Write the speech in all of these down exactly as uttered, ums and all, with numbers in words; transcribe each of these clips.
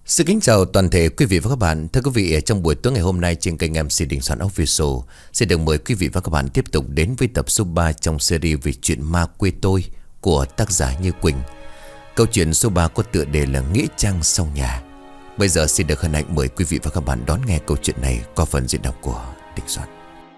Xin kính chào toàn thể quý vị và các bạn. Thưa quý vị, trong buổi tối ngày hôm nay trên kênh em xê Đình Soạn Official xin được mời quý vị và các bạn tiếp tục đến với tập số ba trong series về chuyện ma quê tôi của tác giả Như Quỳnh. Câu chuyện số ba có tựa đề là Nghĩa Trang Sau Nhà. Bây giờ xin được hân hạnh mời quý vị và các bạn đón nghe câu chuyện này qua phần diễn đọc của Đình Soạn.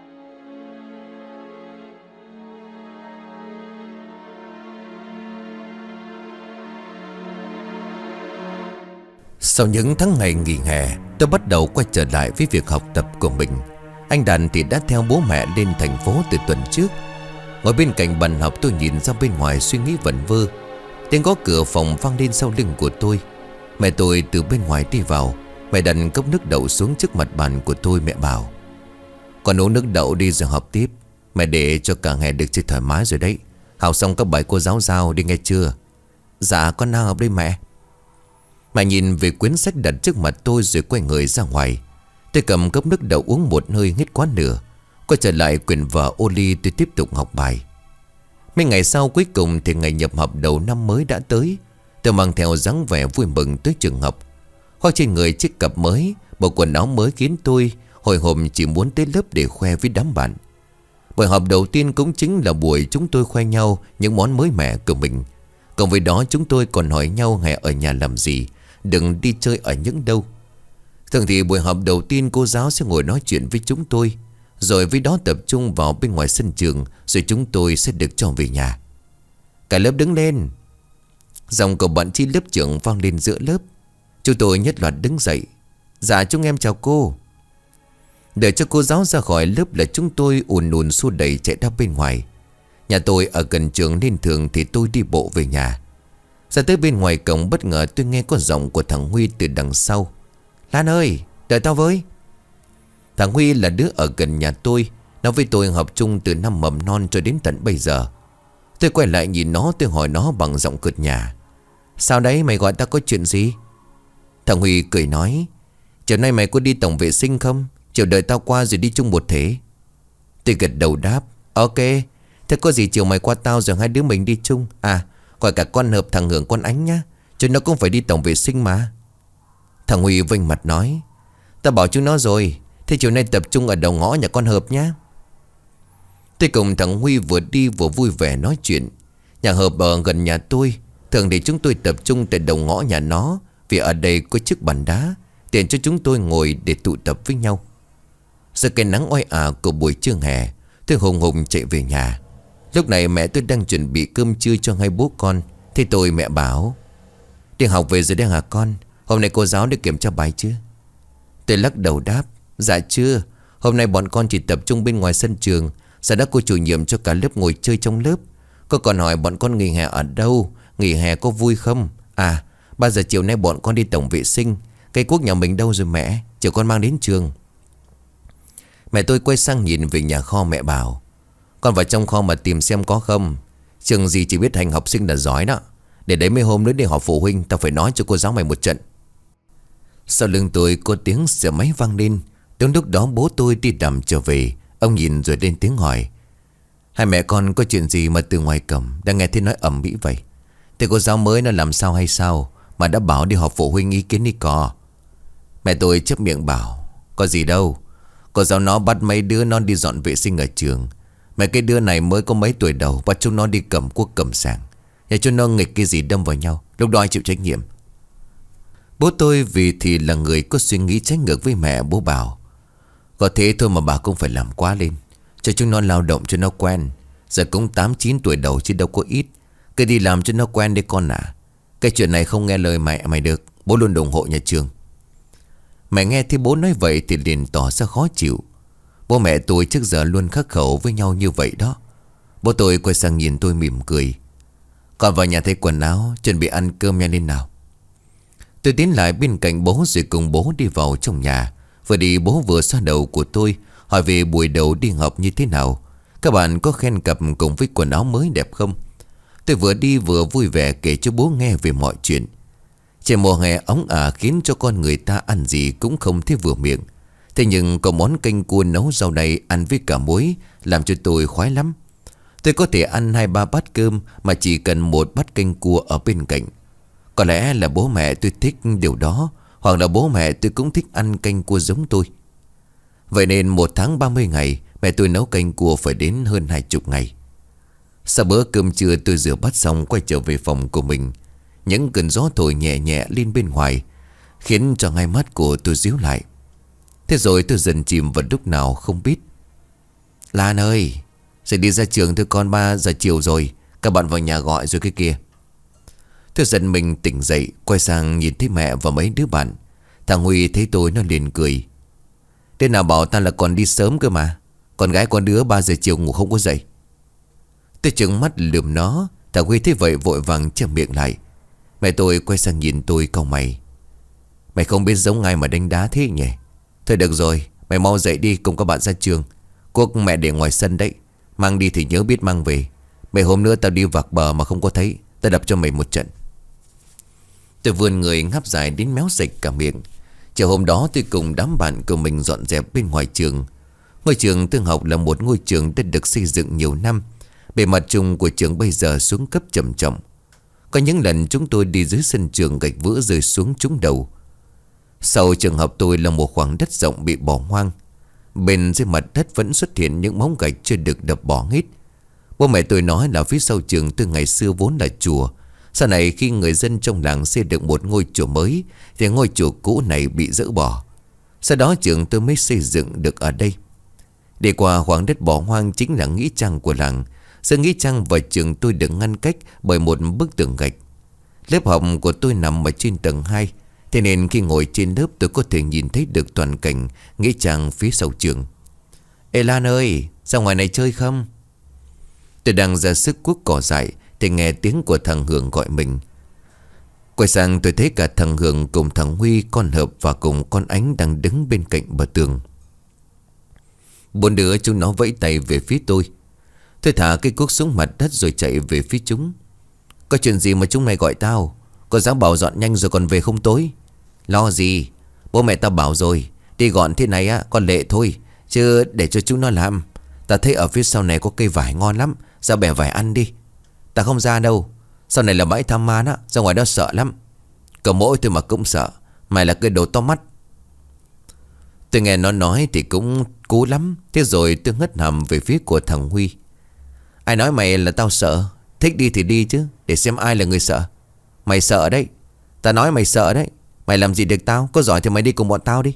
Sau những tháng ngày nghỉ hè, tôi bắt đầu quay trở lại với việc học tập của mình. Anh Đàn thì đã theo bố mẹ lên thành phố từ tuần trước. Ngồi bên cạnh bàn học, tôi nhìn ra bên ngoài suy nghĩ vẩn vơ. Tiếng gõ cửa phòng vang lên sau lưng của tôi. Mẹ tôi từ bên ngoài đi vào. Mẹ đặt cốc nước đậu xuống trước mặt bàn của tôi. Mẹ bảo: "Con uống nước đậu đi rồi học tiếp. Mẹ để cho cả ngày được chơi thoải mái rồi đấy. Học xong các bài cô giáo giao đi nghe chưa?" "Dạ con đang học đây mẹ." Mẹ nhìn về quyển sách đặt trước mặt tôi rồi quay người ra ngoài. Tôi cầm cốc nước đậu uống một hơi hết quá nửa. Quay trở lại quyển vở ô ly, tôi tiếp tục học bài. Mấy ngày sau, cuối cùng thì ngày nhập học đầu năm mới đã tới. Tôi mang theo dáng vẻ vui mừng tới trường học. Khoác trên người chiếc cặp mới, bộ quần áo mới khiến tôi hồi hộp chỉ muốn tới lớp để khoe với đám bạn. Buổi họp đầu tiên cũng chính là buổi chúng tôi khoe nhau những món mới mẻ của mình. Cùng với đó chúng tôi còn hỏi nhau hè ở nhà làm gì, đừng đi chơi ở những đâu. Thường thì buổi họp đầu tiên cô giáo sẽ ngồi nói chuyện với chúng tôi, rồi với đó tập trung vào bên ngoài sân trường, rồi chúng tôi sẽ được cho về nhà. Cả lớp đứng lên. Giọng của bạn chi lớp trưởng vang lên giữa lớp. Chúng tôi nhất loạt đứng dậy. "Dạ chúng em chào cô." Đợi cho cô giáo ra khỏi lớp là chúng tôi ùn ùn xô đẩy chạy ra bên ngoài. Nhà tôi ở gần trường nên thường thì tôi đi bộ về nhà. Ra tới bên ngoài cổng, bất ngờ tôi nghe có giọng của thằng Huy từ đằng sau: "Lan ơi, đợi tao với." Thằng Huy là đứa ở gần nhà tôi. Nó với tôi học chung từ năm mầm non cho đến tận bây giờ. Tôi quay lại nhìn nó, tôi hỏi nó bằng giọng cợt nhả: "Sao đấy, mày gọi tao có chuyện gì?" Thằng Huy cười nói: "Chiều nay mày có đi tổng vệ sinh không? Chiều đợi tao qua rồi đi chung một thể." Tôi gật đầu đáp: "Ok. Thế có gì chiều mày qua tao rồi hai đứa mình đi chung. À, gọi cả con Hợp, thằng Hưởng, con Ánh nhá. Chúng nó cũng phải đi tổng vệ sinh mà." Thằng Huy vênh mặt nói: "Tao bảo chúng nó rồi. Thế chiều nay tập trung ở đầu ngõ nhà con Hợp nhá." Tôi cùng thằng Huy vừa đi vừa vui vẻ nói chuyện. Nhà Hợp ở gần nhà tôi. Thường thì chúng tôi tập trung tại đầu ngõ nhà nó, vì ở đây có chiếc bàn đá tiện cho chúng tôi ngồi để tụ tập với nhau. Giờ cái nắng oai ả của buổi trưa hè, tôi hùng hùng chạy về nhà. Lúc này mẹ tôi đang chuẩn bị cơm trưa cho hai bố con. Thế tôi mẹ bảo: "Đi học về rồi đấy hả con? Hôm nay cô giáo đã kiểm tra bài chưa?" Tôi lắc đầu đáp: "Dạ chưa. Hôm nay bọn con chỉ tập trung bên ngoài sân trường. Giờ đã cô chủ nhiệm cho cả lớp ngồi chơi trong lớp. Cô còn hỏi bọn con nghỉ hè ở đâu, nghỉ hè có vui không? À, ba giờ chiều nay bọn con đi tổng vệ sinh. Cây cuốc nhà mình đâu rồi mẹ? Chiều con mang đến trường." Mẹ tôi quay sang nhìn về nhà kho. Mẹ bảo: "Con vào trong kho mà tìm xem có không. Trường gì chỉ biết hành học sinh là giỏi đó. Để đấy mấy hôm nữa đi họp phụ huynh, tao phải nói cho cô giáo mày một trận." Sau lưng tôi có tiếng xe máy vang lên. Đúng lúc đó bố tôi đi đầm trở về. Ông nhìn rồi lên tiếng hỏi: "Hai mẹ con có chuyện gì mà từ ngoài cổng đang nghe thấy nói ầm ĩ vậy? Thế cô giáo mới nó làm sao hay sao mà đã bảo đi họp phụ huynh ý kiến đi cò?" Mẹ tôi chép miệng bảo: "Có gì đâu. Cô giáo nó bắt mấy đứa nó đi dọn vệ sinh ở trường. Mấy cái đứa này mới có mấy tuổi đầu, bắt chúng nó đi cầm cuốc cầm sàng. Nhà chúng nó nghịch cái gì đâm vào nhau. Lúc đó ai chịu trách nhiệm?" Bố tôi vì thì là người có suy nghĩ trái ngược với mẹ. Bố bảo: "Có thế thôi mà bà cũng phải làm quá lên. Cho chúng nó lao động cho nó quen. Giờ cũng tám chín tuổi đầu chứ đâu có ít. Cứ đi làm cho nó quen đi con ạ. Cái chuyện này không nghe lời mẹ mày được. Bố luôn ủng hộ nhà trường." Mẹ nghe thấy bố nói vậy thì liền tỏ ra khó chịu. Bố mẹ tôi trước giờ luôn khắc khẩu với nhau như vậy đó. Bố tôi quay sang nhìn tôi mỉm cười: "Con vào nhà thay quần áo, chuẩn bị ăn cơm nhanh lên nào." Tôi tiến lại bên cạnh bố rồi cùng bố đi vào trong nhà. Vừa đi bố vừa xoa đầu của tôi, hỏi về buổi đầu đi học như thế nào. Các bạn có khen cặp cùng với quần áo mới đẹp không? Tôi vừa đi vừa vui vẻ kể cho bố nghe về mọi chuyện. Trời mùa hè óng ả khiến cho con người ta ăn gì cũng không thấy vừa miệng. Thế nhưng có món canh cua nấu rau này ăn với cả muối làm cho tôi khoái lắm. Tôi có thể ăn hai ba bát cơm mà chỉ cần một bát canh cua ở bên cạnh. Có lẽ là bố mẹ tôi thích điều đó, Hoặc là bố mẹ tôi cũng thích ăn canh cua giống tôi. Vậy nên một tháng ba mươi ngày mẹ tôi nấu canh cua phải đến hơn hai chục ngày. Sau bữa cơm trưa tôi rửa bát xong quay trở về phòng của mình. Những cơn gió thổi nhẹ nhẹ lên bên ngoài khiến cho hai mắt của tôi díu lại. Thế rồi tôi dần chìm vào lúc nào không biết. Lan ơi, sẽ đi ra trường thôi con, ba giờ chiều rồi. Các bạn vào nhà gọi rồi cái kia. Tôi giận mình tỉnh dậy, quay sang nhìn thấy mẹ và mấy đứa bạn. Thằng Huy thấy tôi nó liền cười. Thế nào bảo ta là còn đi sớm cơ mà. Con gái con đứa ba giờ chiều ngủ không có dậy. Tôi trừng mắt lườm nó. Thằng Huy thấy vậy vội vàng che miệng lại. Mẹ tôi quay sang nhìn tôi cau mày. Mày không biết giống ai mà đánh đá thế nhỉ? Thôi được rồi, mày mau dậy đi cùng các bạn ra trường. Cuốc mẹ để ngoài sân đấy. Mang đi thì nhớ biết mang về. Mấy hôm nữa tao đi vạc bờ mà không có thấy, tao đập cho mày một trận. Tôi vươn người ngáp dài đến méo sạch cả miệng. Chiều hôm đó tôi cùng đám bạn của mình dọn dẹp bên ngoài trường. Ngôi trường Tương Học là một ngôi trường đã được xây dựng nhiều năm. Bề mặt chung của trường bây giờ xuống cấp trầm trọng. Có những lần chúng tôi đi dưới sân trường gạch vỡ rơi xuống trúng đầu. Sau trường học tôi là một khoảng đất rộng bị bỏ hoang. Bên dưới mặt đất vẫn xuất hiện những móng gạch chưa được đập bỏ hết. Bố mẹ tôi nói là phía sau trường từ ngày xưa vốn là chùa. Sau này khi người dân trong làng xây được một ngôi chùa mới thì ngôi chùa cũ này bị dỡ bỏ. Sau đó trường tôi mới xây dựng được ở đây. Đi qua khoảng đất bỏ hoang chính là nghĩa trang của làng. Giữa nghĩa trang và trường tôi được ngăn cách bởi một bức tường gạch. Lớp học của tôi nằm ở trên tầng hai. Thế nên khi ngồi trên lớp tôi có thể nhìn thấy được toàn cảnh nghĩa trang phía sau trường. Ê Lan ơi, ra ngoài này chơi không? Tôi đang ra sức cuốc cỏ dại thì nghe tiếng của thằng Hường gọi mình. Quay sang tôi thấy cả thằng Hường cùng thằng Huy, con Hợp và cùng con Ánh đang đứng bên cạnh bờ tường. Bốn đứa chúng nó vẫy tay về phía tôi. Tôi thả cái cuốc xuống mặt đất rồi chạy về phía chúng. Có chuyện gì mà chúng mày gọi tao? Có dám bảo dọn nhanh rồi còn về không tối? Lo gì? Bố mẹ tao bảo rồi, đi gọn thế này á còn lệ thôi, chứ để cho chúng nó làm. Ta thấy ở phía sau này có cây vải ngon lắm, ra bẻ vải ăn đi. Ta không ra đâu, sau này là bãi tham man á, ra ngoài đó sợ lắm. Cậu mỗi tôi mà cũng sợ. Mày là cái đồ to mắt. Tôi nghe nó nói thì cũng cú lắm. Thế rồi tôi ngất hầm về phía của thằng Huy. Ai nói mày là tao sợ? Thích đi thì đi chứ, để xem ai là người sợ. Mày sợ đấy. Ta nói mày sợ đấy. Mày làm gì được tao? Có giỏi thì mày đi cùng bọn tao đi.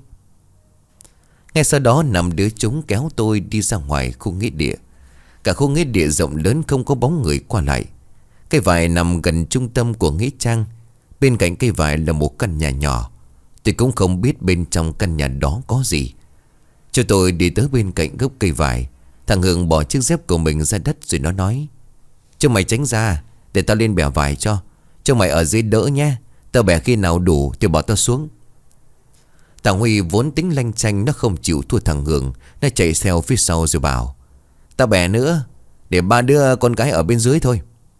Ngay sau đó năm đứa chúng kéo tôi đi ra ngoài khu nghĩa địa. Cả khu nghĩa địa rộng lớn không có bóng người qua lại. Cây vải nằm gần trung tâm của nghĩa trang. Bên cạnh cây vải là một căn nhà nhỏ. Tôi cũng không biết bên trong căn nhà đó có gì. Cho tôi đi tới bên cạnh gốc cây vải. Thằng Hường bỏ chiếc dép của mình ra đất rồi nó nói: Cho mày tránh ra, để tao lên bẻ vải cho. Cho mày ở dưới đỡ nhé. Tao bẻ khi nào đủ thì bỏ tao xuống. Thằng Huy vốn tính lanh chanh, nó không chịu thua thằng Hường. Nó chạy theo phía sau rồi bảo: Tao bẻ nữa, để ba đứa con gái ở bên dưới thôi.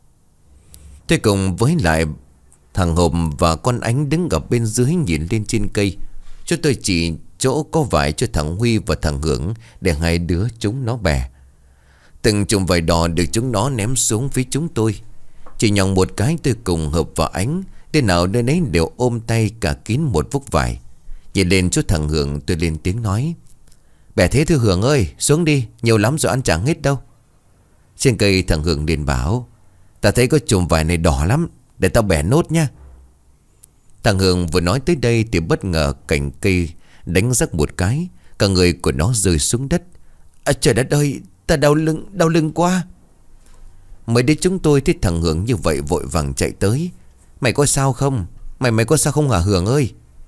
Tôi cùng với lại thằng Hồng và con Ánh đứng ở bên dưới nhìn lên trên cây. Chúng tôi chỉ chỗ có vải cho thằng Huy và thằng Hưởng để hai đứa chúng nó bẻ. Từng chùm vải đỏ được chúng nó ném xuống phía chúng tôi. Chỉ nhòng một cái tôi cùng Hợp và Ánh, tên nào nơi nấy đều ôm tay cả kín một vúc vải. Nhìn lên chỗ thằng Hưởng tôi lên tiếng nói: Bẻ thế thưa Hưởng ơi, xuống đi, nhiều lắm rồi ăn chẳng hết đâu. Trên cây thằng Hưởng liền bảo: Ta thấy có chùm vải này đỏ lắm, để tao bẻ nốt nha. Thằng Hưởng vừa nói tới đây thì bất ngờ cành cây đánh rắc một cái. Cả người của nó rơi xuống đất. À, trời đất ơi, ta đau lưng, đau lưng quá. Mấy đứa chúng tôi thấy thằng Hưởng như vậy vội vàng chạy tới. Mày có sao không? Mày mày có sao không hả Hưởng ơi?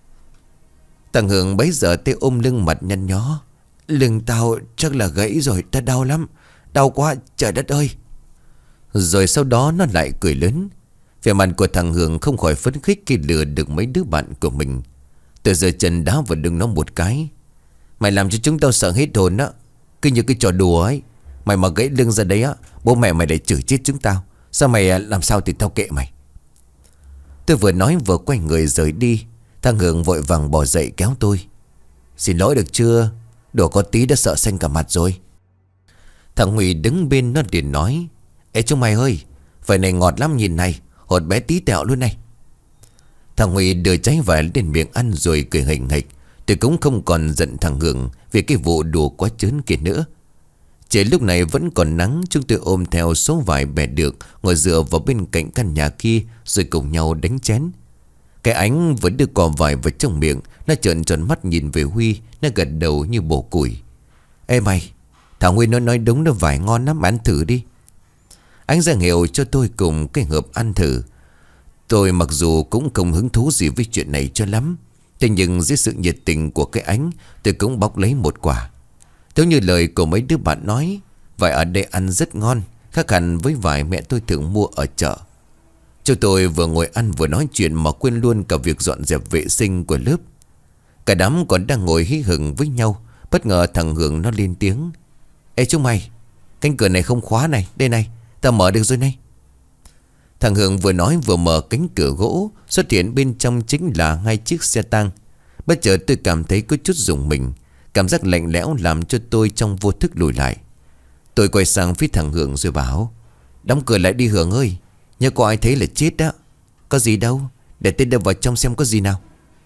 Thằng Hưởng bấy giờ tay ôm lưng mặt nhăn nhó. Lưng tao chắc là gãy rồi, ta đau lắm. Đau quá, trời đất ơi. Rồi sau đó nó lại cười lớn. Vẻ mặt của thằng Hưởng không khỏi phấn khích khi lừa được mấy đứa bạn của mình. Tôi giơ chân đá vào lưng nó một cái. Mày làm cho chúng tao sợ hết hồn á. Cứ như cái trò đùa ấy. Mày mà gãy lưng ra đấy á, bố mẹ mày lại chửi chết chúng tao. Sao mày làm sao thì tao kệ mày. Tôi vừa nói vừa quay người rời đi. Thằng Hưởng vội vàng bỏ dậy kéo tôi. Xin lỗi được chưa? Đùa có tí đã sợ xanh cả mặt rồi. Thằng Huy đứng bên nó liền nói: Ê chúng mày ơi, vải này ngọt lắm, nhìn này, hột bé tí tẹo luôn này. Thằng Huy đưa trái vải lên miệng ăn rồi cười hình hịch. Tôi cũng không còn giận thằng Hưởng vì cái vụ đùa quá trớn kia nữa. Trời lúc này vẫn còn nắng. Chúng tôi ôm theo số vải bẻ được, ngồi dựa vào bên cạnh căn nhà kia rồi cùng nhau đánh chén. Cái Ánh vẫn đưa cò vải vào trong miệng. Nó trợn tròn mắt nhìn về Huy. Nó gật đầu như bổ củi. Ê mày, thằng Huy nó nói đúng, nó vải ngon lắm, ăn thử đi. Anh ra hiệu cho tôi cùng cái hộp ăn thử. Tôi mặc dù cũng không hứng thú gì với chuyện này cho lắm, thế nhưng dưới sự nhiệt tình của cái Ánh, tôi cũng bóc lấy một quả. Theo như lời của mấy đứa bạn nói, vải ở đây ăn rất ngon, khác hẳn với vải mẹ tôi thường mua ở chợ. Chúng tôi vừa ngồi ăn vừa nói chuyện mà quên luôn cả việc dọn dẹp vệ sinh của lớp. Cả đám còn đang ngồi hí hửng với nhau. Bất ngờ thằng Hưởng nó lên tiếng. Ê chúng mày, cánh cửa này không khóa này. Đây này, tao mở được rồi này. Thằng Hưởng vừa nói vừa mở cánh cửa gỗ. Xuất hiện bên trong chính là hai chiếc xe tang. Bất chợt tôi cảm thấy có chút rùng mình. Cảm giác lạnh lẽo làm cho tôi trong vô thức lùi lại. Tôi quay sang phía thằng Hưởng rồi bảo. Đóng cửa lại đi Hưởng ơi, nhớ có ai thấy là chết đó. Có gì đâu, để tôi đưa vào trong xem có gì nào.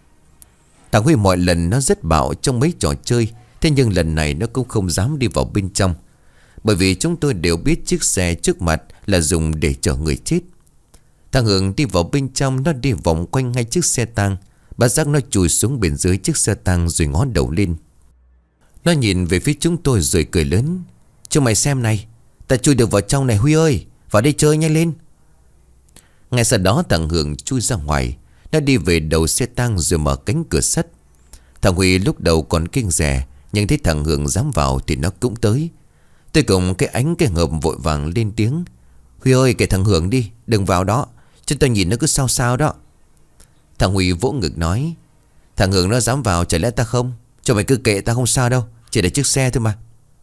Thằng Huy mọi lần nó rất bạo trong mấy trò chơi. Thế nhưng lần này nó cũng không dám đi vào bên trong, bởi vì chúng tôi đều biết chiếc xe trước mặt là dùng để chở người chết. Thằng Hưởng đi vào bên trong. Nó đi vòng quanh ngay chiếc xe tang. Bà giác nó chùi xuống bên dưới chiếc xe tang rồi ngó đầu lên. Nó nhìn về phía chúng tôi rồi cười lớn. Cho mày xem này, ta chui được vào trong này Huy ơi, vào đây chơi nhanh lên. Ngay sau đó thằng Hưởng chui ra ngoài. Nó đi về đầu xe tang rồi mở cánh cửa sắt. Thằng Huy lúc đầu còn kinh rẻ, nhưng thấy thằng Hưởng dám vào thì nó cũng tới. Tôi cùng cái Ánh cái hộp vội vàng lên tiếng. Huy ơi, kệ thằng Hưởng đi, đừng vào đó, chứ tao nhìn nó cứ sao sao đó. Thằng Huy vỗ ngực nói. Thằng Hưởng nó dám vào, chả lẽ ta không? Cho mày cứ kệ, ta không sao đâu, chỉ để chiếc xe thôi mà.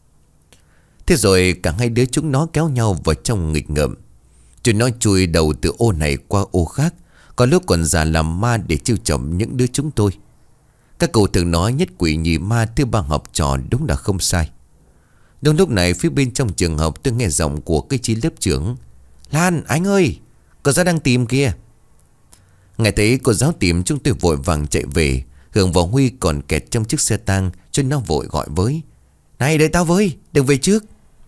Thế rồi cả hai đứa chúng nó kéo nhau vào trong nghịch ngợm. Chúng nó chui đầu từ ô này qua ô khác, có lúc còn giả làm ma để trêu chọc những đứa chúng tôi. Các cậu thường nói nhất quỷ nhì ma thứ ba học trò, đúng là không sai. Đúng lúc này phía bên trong trường học tôi nghe giọng của cái chị lớp trưởng. Lan, Ánh ơi, cô giáo đang tìm kìa. Nghe thấy cô giáo tìm, chúng tôi vội vàng chạy về. Hưởng và Huy còn kẹt trong chiếc xe tang, cho nó vội gọi với. Này đợi tao với, đừng về trước.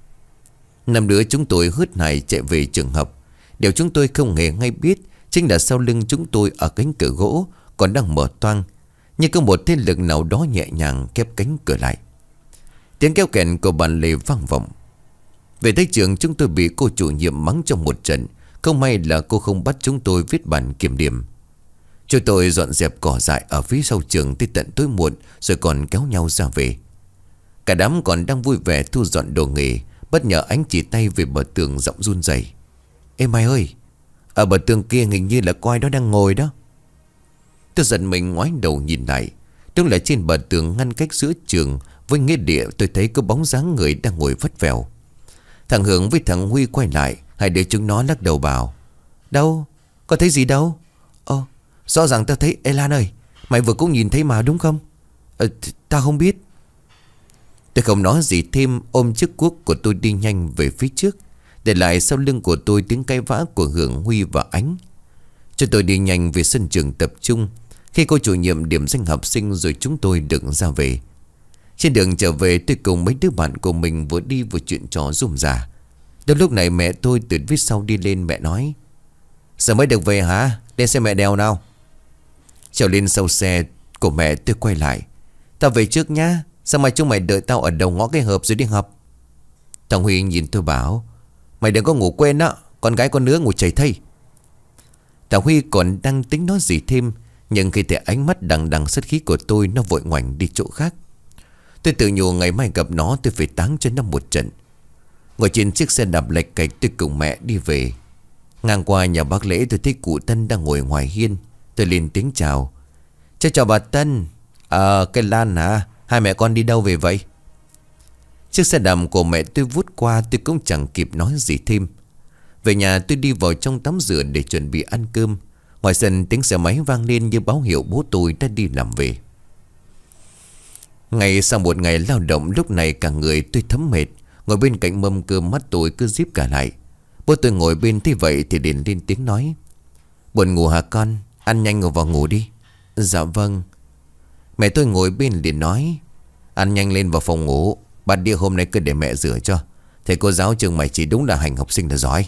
Năm đứa chúng tôi hớt hải chạy về trường học. Điều chúng tôi không hề hay biết chính là sau lưng chúng tôi ở cánh cửa gỗ còn đang mở toang, như có một thế lực nào đó nhẹ nhàng khép cánh cửa lại. Tiếng kéo kẹt của bàn lề vang vọng. Về tới trường chúng tôi bị cô chủ nhiệm mắng trong một trận. Không may là cô không bắt chúng tôi viết bản kiểm điểm. Chúng tôi dọn dẹp cỏ dại ở phía sau trường tới tận tối muộn, rồi còn kéo nhau ra về. Cả đám còn đang vui vẻ thu dọn đồ nghề, bất ngờ Ánh chỉ tay về bờ tường giọng run rẩy. Ê mày ơi, ở bờ tường kia hình như là có ai đó đang ngồi đó. Tôi giật mình ngoái đầu nhìn lại. Đúng là trên bờ tường ngăn cách giữa trường với nghĩa địa, tôi thấy có bóng dáng người đang ngồi vắt vẻo. Thằng Hưởng với thằng Huy quay lại. Hai đứa chúng nó lắc đầu bảo. Đâu, có thấy gì đâu. Ồ, rõ ràng tao thấy. Ê Lan ơi, mày vừa cũng nhìn thấy mà đúng không? Ờ, tao không biết. Tôi không nói gì thêm, ôm chiếc cuốc của tôi đi nhanh về phía trước, để lại sau lưng của tôi tiếng cãi vã của Hưởng, Huy và Ánh. Cho tôi đi nhanh về sân trường tập trung. Khi cô chủ nhiệm điểm danh học sinh rồi chúng tôi được ra về. Trên đường trở về tôi cùng mấy đứa bạn của mình vừa đi vừa chuyện trò rôm rả. Đến lúc này mẹ tôi từ phía sau đi lên. Mẹ nói. Giờ mới được về hả? Lên xe mẹ đèo nào. Trèo lên sau xe của mẹ tôi quay lại. Tao về trước nhá, sao mai chúng mày đợi tao ở đầu ngõ cái hộp rồi đi học. Thằng Huy nhìn tôi bảo. Mày đừng có ngủ quên đó, con gái con nứa ngủ chảy thây. Thằng Huy còn đang tính nói gì thêm, nhưng khi thấy ánh mắt đằng đằng sát khí của tôi, nó vội ngoảnh đi chỗ khác. Tôi tự nhủ ngày mai gặp nó tôi phải táng cho nó một trận. Ngồi trên chiếc xe đạp lệch cạch tôi cùng mẹ đi về. Ngang qua nhà bác Lễ tôi thấy cụ Tân đang ngồi ngoài hiên. Tôi lên tiếng chào. Chào chào bà Tân. Ờ cái Lan hả? Hai mẹ con đi đâu về vậy? Chiếc xe đạp của mẹ tôi vút qua, tôi cũng chẳng kịp nói gì thêm. Về nhà tôi đi vào trong tắm rửa để chuẩn bị ăn cơm. Ngoài sân tiếng xe máy vang lên như báo hiệu bố tôi đã đi làm về. Ngày sau một ngày lao động, lúc này cả người tôi thấm mệt. Ngồi bên cạnh mâm cơm mắt tôi cứ díp cả lại. Bố tôi ngồi bên thế vậy thì liền lên tiếng nói. Buồn ngủ hả con? Ăn nhanh rồi vào ngủ đi. Dạ vâng. Mẹ tôi ngồi bên liền nói: Ăn nhanh lên vào phòng ngủ. Bát đĩa hôm nay cứ để mẹ rửa cho. Thầy cô giáo trường mày chỉ đúng là hành học sinh là giỏi.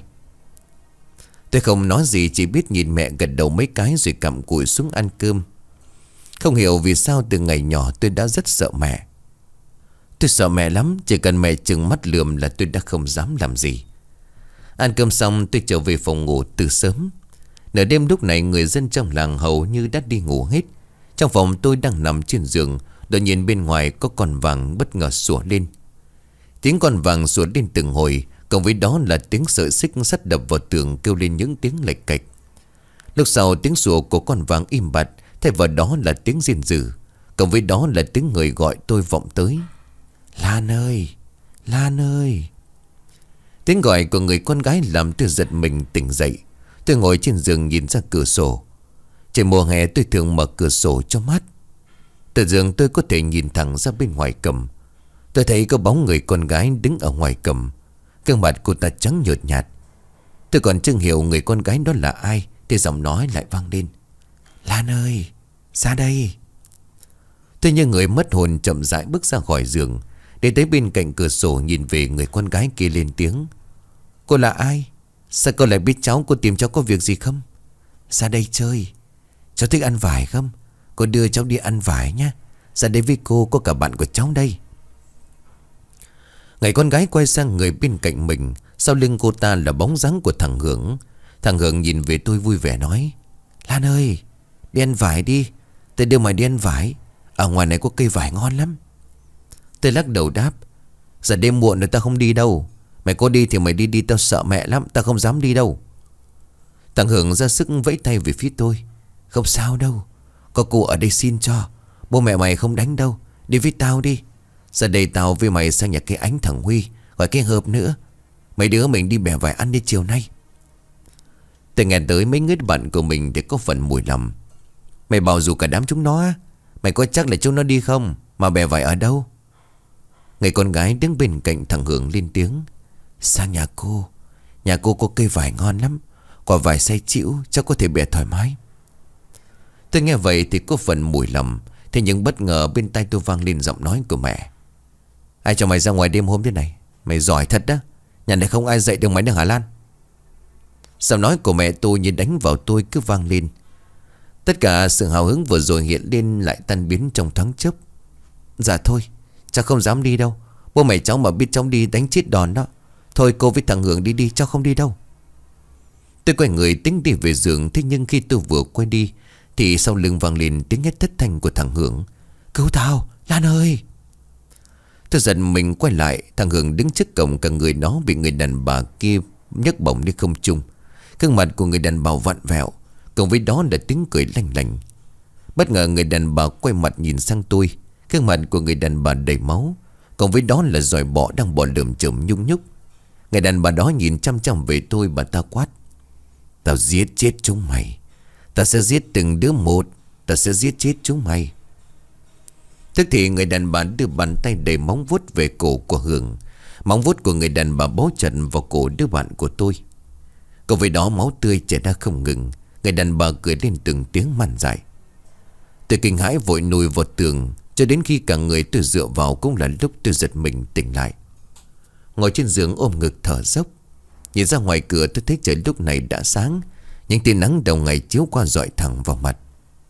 Tôi không nói gì, chỉ biết nhìn mẹ gật đầu mấy cái rồi cặm cụi xuống ăn cơm. Không hiểu vì sao từ ngày nhỏ tôi đã rất sợ mẹ. Tôi sợ mẹ lắm. Chỉ cần mẹ trừng mắt lườm là tôi đã không dám làm gì. Ăn cơm xong tôi trở về phòng ngủ từ sớm. Nửa đêm lúc này người dân trong làng hầu như đã đi ngủ hết. Trong phòng tôi đang nằm trên giường, đột nhiên bên ngoài có con vàng bất ngờ sủa lên. Tiếng con vàng sủa lên từng hồi, cộng với đó là tiếng sợi xích sắt đập vào tường kêu lên những tiếng lệch cạch. Lúc sau tiếng sủa của con vàng im bặt, thay vào đó là tiếng rên rỉ, cộng với đó là tiếng người gọi tôi vọng tới: Lan ơi, Lan ơi. Tiếng gọi của người con gái làm tôi giật mình tỉnh dậy. Tôi ngồi trên giường nhìn ra cửa sổ. Trời mùa hè tôi thường mở cửa sổ cho mát. Từ giường tôi có thể nhìn thẳng ra bên ngoài cầm. Tôi thấy có bóng người con gái đứng ở ngoài cầm. Gương mặt cô ta trắng nhợt nhạt. Tôi còn chưa hiểu người con gái đó là ai thì giọng nói lại vang lên: Lan ơi, ra đây. Tôi như người mất hồn chậm rãi bước ra khỏi giường, để tới bên cạnh cửa sổ nhìn về người con gái kia lên tiếng: Cô là ai? Sao cô lại biết cháu? Cô tìm cháu có việc gì không? Ra đây chơi. Cháu thích ăn vải không? Cô đưa cháu đi ăn vải nhé. Ra đây với cô, có cả bạn của cháu đây. Người con gái quay sang người bên cạnh mình. Sau lưng cô ta là bóng dáng của thằng Hưởng. Thằng Hưởng nhìn về tôi vui vẻ nói: Lan ơi, đi ăn vải đi. Tôi đưa mày đi ăn vải. Ở ngoài này có cây vải ngon lắm. Tôi lắc đầu đáp: Giờ đêm muộn rồi, ta không đi đâu. Mày có đi thì mày đi đi, tao sợ mẹ lắm, ta không dám đi đâu. Thằng Hưởng ra sức vẫy tay về phía tôi: Không sao đâu, có cô ở đây xin cho. Bố mẹ mày không đánh đâu. Đi với tao đi. Giờ đây tao với mày sang nhà cái Ánh thằng Huy, gọi cái Hợp nữa. Mấy đứa mình đi bẻ vải ăn đi chiều nay. Tôi nghe tới mấy người bạn của mình thì có phần mùi lầm. Mày bảo dù cả đám chúng nó á? Mày có chắc là chúng nó đi không? Mà bẻ vải ở đâu? Người con gái đứng bên cạnh thằng Hưởng lên tiếng: Sang nhà cô. Nhà cô có cây vải ngon lắm. Quả vải xay chịu, cháu có thể bẻ thoải mái. Tôi nghe vậy thì có phần mùi lầm. Thế nhưng bất ngờ bên tai tôi vang lên giọng nói của mẹ: Ai cho mày ra ngoài đêm hôm thế này? Mày giỏi thật đó. Nhà này không ai dạy được mày nữa hả Lan? Giọng nói của mẹ tôi như đánh vào tôi cứ vang lên. Tất cả sự hào hứng vừa rồi hiện lên lại tan biến trong thoáng chốc. Dạ thôi, cháu không dám đi đâu. Bố mẹ cháu mà biết cháu đi đánh chết đòn đó. Thôi cô với thằng Hưởng đi đi, cháu không đi đâu. Tôi quay người tính đi về giường. Thế nhưng khi tôi vừa quay đi thì sau lưng vang lên tiếng hét thất thanh của thằng Hưởng: Cứu tao, Lan ơi. Tôi giận mình quay lại. Thằng Hưởng đứng trước cổng, cả người nó bị người đàn bà kia nhấc bổng đi không trung. Gương mặt của người đàn bà vặn vẹo, cùng với đó là tiếng cười lanh lành. Bất ngờ người đàn bà quay mặt nhìn sang tôi. Gương mặt của người đàn bà đầy máu, cùng với đó là giòi bọ đang bò lởm chởm nhung nhúc. Người đàn bà đó nhìn chăm chăm về tôi. Bà ta quát: Tao giết chết chúng mày. Tao sẽ giết từng đứa một. Tao sẽ giết chết chúng mày. Tức thì người đàn bà đưa bàn tay đầy móng vuốt về cổ của Hưởng. Móng vuốt của người đàn bà bó chặt vào cổ đứa bạn của tôi. Cùng với đó máu tươi chảy ra không ngừng. Người đàn bà cười lên từng tiếng man dại. Tôi kinh hãi vội lùi vào tường. Cho đến khi cả người tôi dựa vào cũng là lúc tôi giật mình tỉnh lại. Ngồi trên giường ôm ngực thở dốc. Nhìn ra ngoài cửa tôi thấy trời lúc này đã sáng. Những tia nắng đầu ngày chiếu qua rọi thẳng vào mặt.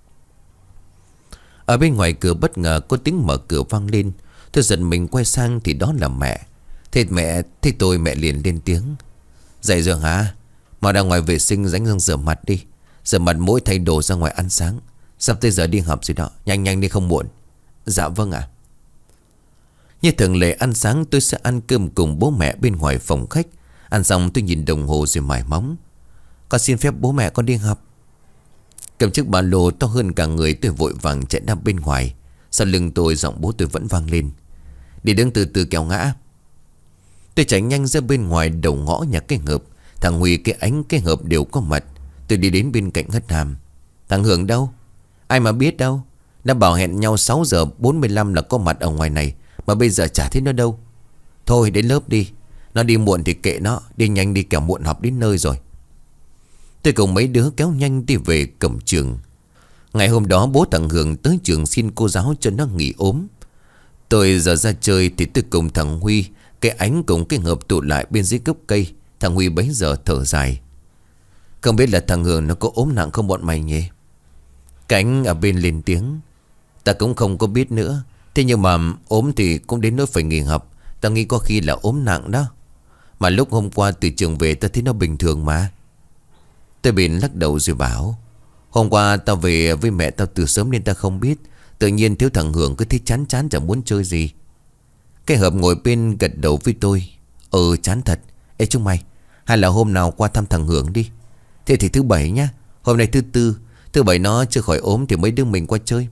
Ở bên ngoài cửa bất ngờ có tiếng mở cửa vang lên. Tôi giật mình quay sang thì đó là mẹ. Thế mẹ, thế tôi mẹ liền lên tiếng: Dậy rồi hả? Mà ra ngoài vệ sinh đánh răng rửa mặt đi. Rửa mặt mũi thay đồ ra ngoài ăn sáng. Sắp tới giờ đi học rồi đó. Nhanh nhanh đi không muộn. Dạ vâng ạ. Như thường lệ ăn sáng tôi sẽ ăn cơm cùng bố mẹ bên ngoài phòng khách. Ăn xong tôi nhìn đồng hồ rồi mải móng: Con xin phép bố mẹ con đi học. Cầm chiếc ba lô to hơn cả người tôi vội vàng chạy ra bên ngoài. Sau lưng tôi giọng bố tôi vẫn vang lên: Đi đứng từ từ kẻo ngã. Tôi chạy nhanh ra bên ngoài đầu ngõ nhà cái Hợp. Thằng Huy, cái Ánh, cái Hợp đều có mặt. Tôi đi đến bên cạnh Hất Hàm. Thằng Hưởng đâu? Ai mà biết đâu. Đã bảo hẹn nhau sáu giờ bốn mươi lăm là có mặt ở ngoài này, mà bây giờ chả thấy nó đâu. Thôi đến lớp đi. Nó đi muộn thì kệ nó. Đi nhanh đi kẻo muộn học đến nơi rồi. Tôi cùng mấy đứa kéo nhanh đi về cổng trường. Ngày hôm đó bố thằng Hường tới trường xin cô giáo cho nó nghỉ ốm. Tôi giờ ra chơi thì tôi cùng thằng Huy, cái Ánh cùng cái Hợp tụ lại bên dưới gốc cây. Thằng Huy bấy giờ thở dài. Không biết là thằng Hường nó có ốm nặng không bọn mày nhỉ? Cái Ánh ở bên lên tiếng. Ta cũng không có biết nữa. Thế nhưng mà ốm thì cũng đến nỗi phải nghỉ học. Ta nghĩ có khi là ốm nặng đó. Mà lúc hôm qua từ trường về ta thấy nó bình thường mà. Tôi bên lắc đầu rồi bảo. Hôm qua tao về với mẹ tao từ sớm nên ta không biết. Tự nhiên thiếu thằng Hường cứ thấy chán chán chẳng muốn chơi gì. Cái Hợp ngồi bên gật đầu với tôi. Ừ chán thật. Ê chúng mày, hay là hôm nào qua thăm thằng Hường đi. Thế thì thứ bảy nhá. Hôm nay thứ tư. Thứ bảy nó chưa khỏi ốm thì mấy đứa mình qua chơi.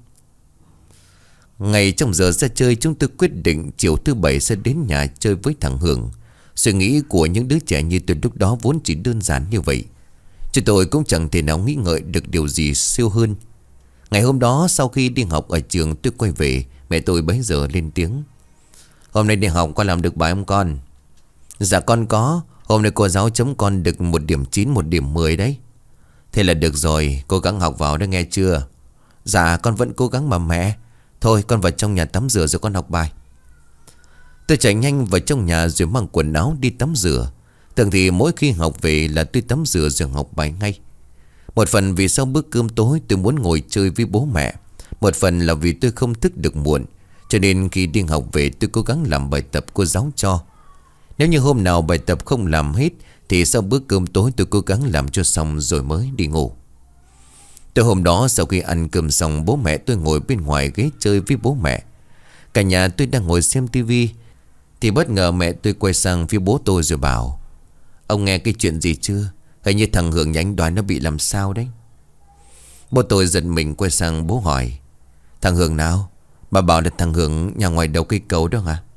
Ngày trong giờ ra chơi chúng tôi quyết định chiều thứ bảy sẽ đến nhà chơi với thằng Hường. Suy nghĩ của những đứa trẻ như tôi lúc đó vốn chỉ đơn giản như vậy. Chứ tôi cũng chẳng thể nào nghĩ ngợi được điều gì siêu hơn. Ngày hôm đó sau khi đi học ở trường tôi quay về. Mẹ tôi bấy giờ lên tiếng. Hôm nay đi học con làm được bài không con? Dạ con có. Hôm nay cô giáo chấm con được một điểm chín, một điểm mười đấy. Thế là được rồi, cố gắng học vào đó nghe chưa? Dạ con vẫn cố gắng mà mẹ. Thôi con vào trong nhà tắm rửa rồi con học bài. Tôi chạy nhanh vào trong nhà rồi mang quần áo đi tắm rửa. Thường thì mỗi khi học về là tôi tắm rửa rồi học bài ngay. Một phần vì sau bữa cơm tối tôi muốn ngồi chơi với bố mẹ. Một phần là vì tôi không thức được muộn. Cho nên khi đi học về tôi cố gắng làm bài tập cô giáo cho. Nếu như hôm nào bài tập không làm hết thì sau bữa cơm tối tôi cố gắng làm cho xong rồi mới đi ngủ. Tối hôm đó sau khi ăn cơm xong bố mẹ tôi ngồi bên ngoài ghế chơi với bố mẹ. Cả nhà tôi đang ngồi xem tivi thì bất ngờ mẹ tôi quay sang phía bố tôi rồi bảo. Ông nghe cái chuyện gì chưa? Hình như thằng Hường nhà anh Đoán nó bị làm sao đấy. Bố tôi giật mình quay sang bố hỏi. Thằng Hường nào? Bà bảo là thằng Hường nhà ngoài đầu cây cầu đó hả?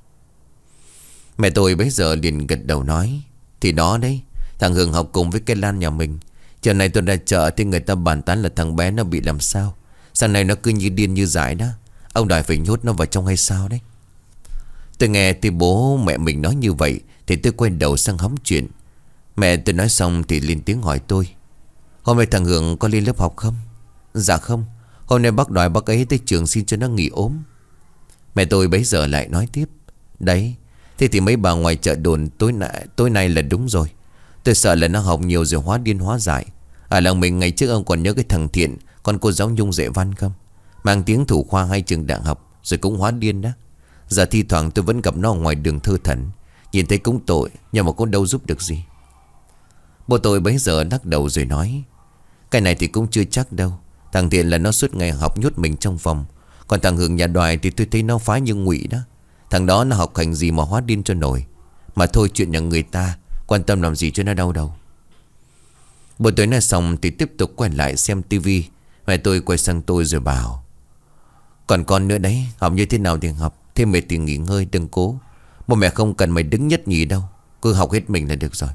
Mẹ tôi bấy giờ liền gật đầu nói. Thì đó đấy, thằng Hường học cùng với cái Lan nhà mình. Chiều nay tôi ra chợ thì người ta bàn tán là thằng bé nó bị làm sao. Sáng nay nó cứ như điên như dại đó. Ông đòi phải nhốt nó vào trong hay sao đấy? Tôi nghe thì bố mẹ mình nói như vậy thì tôi quay đầu sang hóng chuyện. Mẹ tôi nói xong thì lên tiếng hỏi tôi. Hôm nay thằng Hường có lên lớp học không? Dạ không. Hôm nay bác đòi bác ấy tới trường xin cho nó nghỉ ốm. Mẹ tôi bấy giờ lại nói tiếp. Đấy, thế thì mấy bà ngoài chợ đồn tối nay, tối nay là đúng rồi. Tôi sợ là nó học nhiều rồi hóa điên hóa dại. Ở làng mình ngày trước ông còn nhớ cái thằng Thiện, con cô giáo Nhung dạy văn không? Mang tiếng thủ khoa hai trường đại học rồi cũng hóa điên đó. Giờ thi thoảng tôi vẫn gặp nó ở ngoài đường thơ thẩn. Nhìn thấy cũng tội, nhưng mà cũng đâu giúp được gì. Bố tôi bấy giờ lắc đầu rồi nói. Cái này thì cũng chưa chắc đâu. Thằng Thiện là nó suốt ngày học nhốt mình trong phòng. Còn thằng Hường nhà Đoài thì tôi thấy nó phái như ngụy đó. Thằng đó nó học hành gì mà hóa điên cho nổi. Mà thôi chuyện nhà người ta, quan tâm làm gì cho nó đau đầu. Bố tôi nói xong thì tiếp tục quay lại xem tivi. Mẹ tôi quay sang tôi rồi bảo. Còn con nữa đấy, học như thế nào thì học. Thế mệt thì nghỉ ngơi đừng cố. Bố mẹ không cần mày đứng nhất nhì đâu. Cứ học hết mình là được rồi.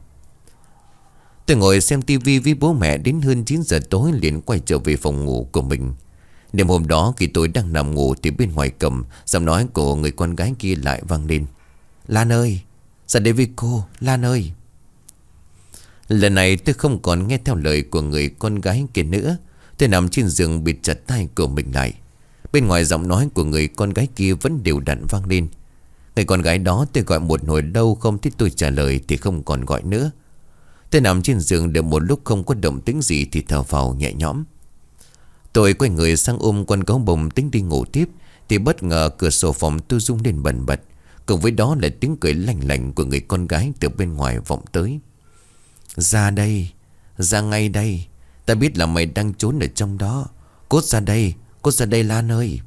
Tôi ngồi xem tivi với bố mẹ đến hơn chín giờ tối liền quay trở về phòng ngủ của mình. Đêm hôm đó khi tôi đang nằm ngủ thì bên ngoài cầm giọng nói của người con gái kia lại vang lên. Lan ơi, ra đây với cô, Lan ơi. Lần này tôi không còn nghe theo lời của người con gái kia nữa. Tôi nằm trên giường bịt chặt tay của mình lại. Bên ngoài giọng nói của người con gái kia vẫn đều đặn vang lên. Người con gái đó tôi gọi một hồi lâu không thấy tôi trả lời thì không còn gọi nữa. Tôi nằm trên giường được một lúc không có động tĩnh gì thì thở phào nhẹ nhõm. Tôi quay người sang ôm con gấu bông tính đi ngủ tiếp thì bất ngờ cửa sổ phòng tôi rung lên bần bật. Cùng với đó là tiếng cười lành lạnh của người con gái từ bên ngoài vọng tới. Ra đây, ra ngay đây. Ta biết là mày đang trốn ở trong đó. Cốt ra đây, cốt ra đây Lan ơi.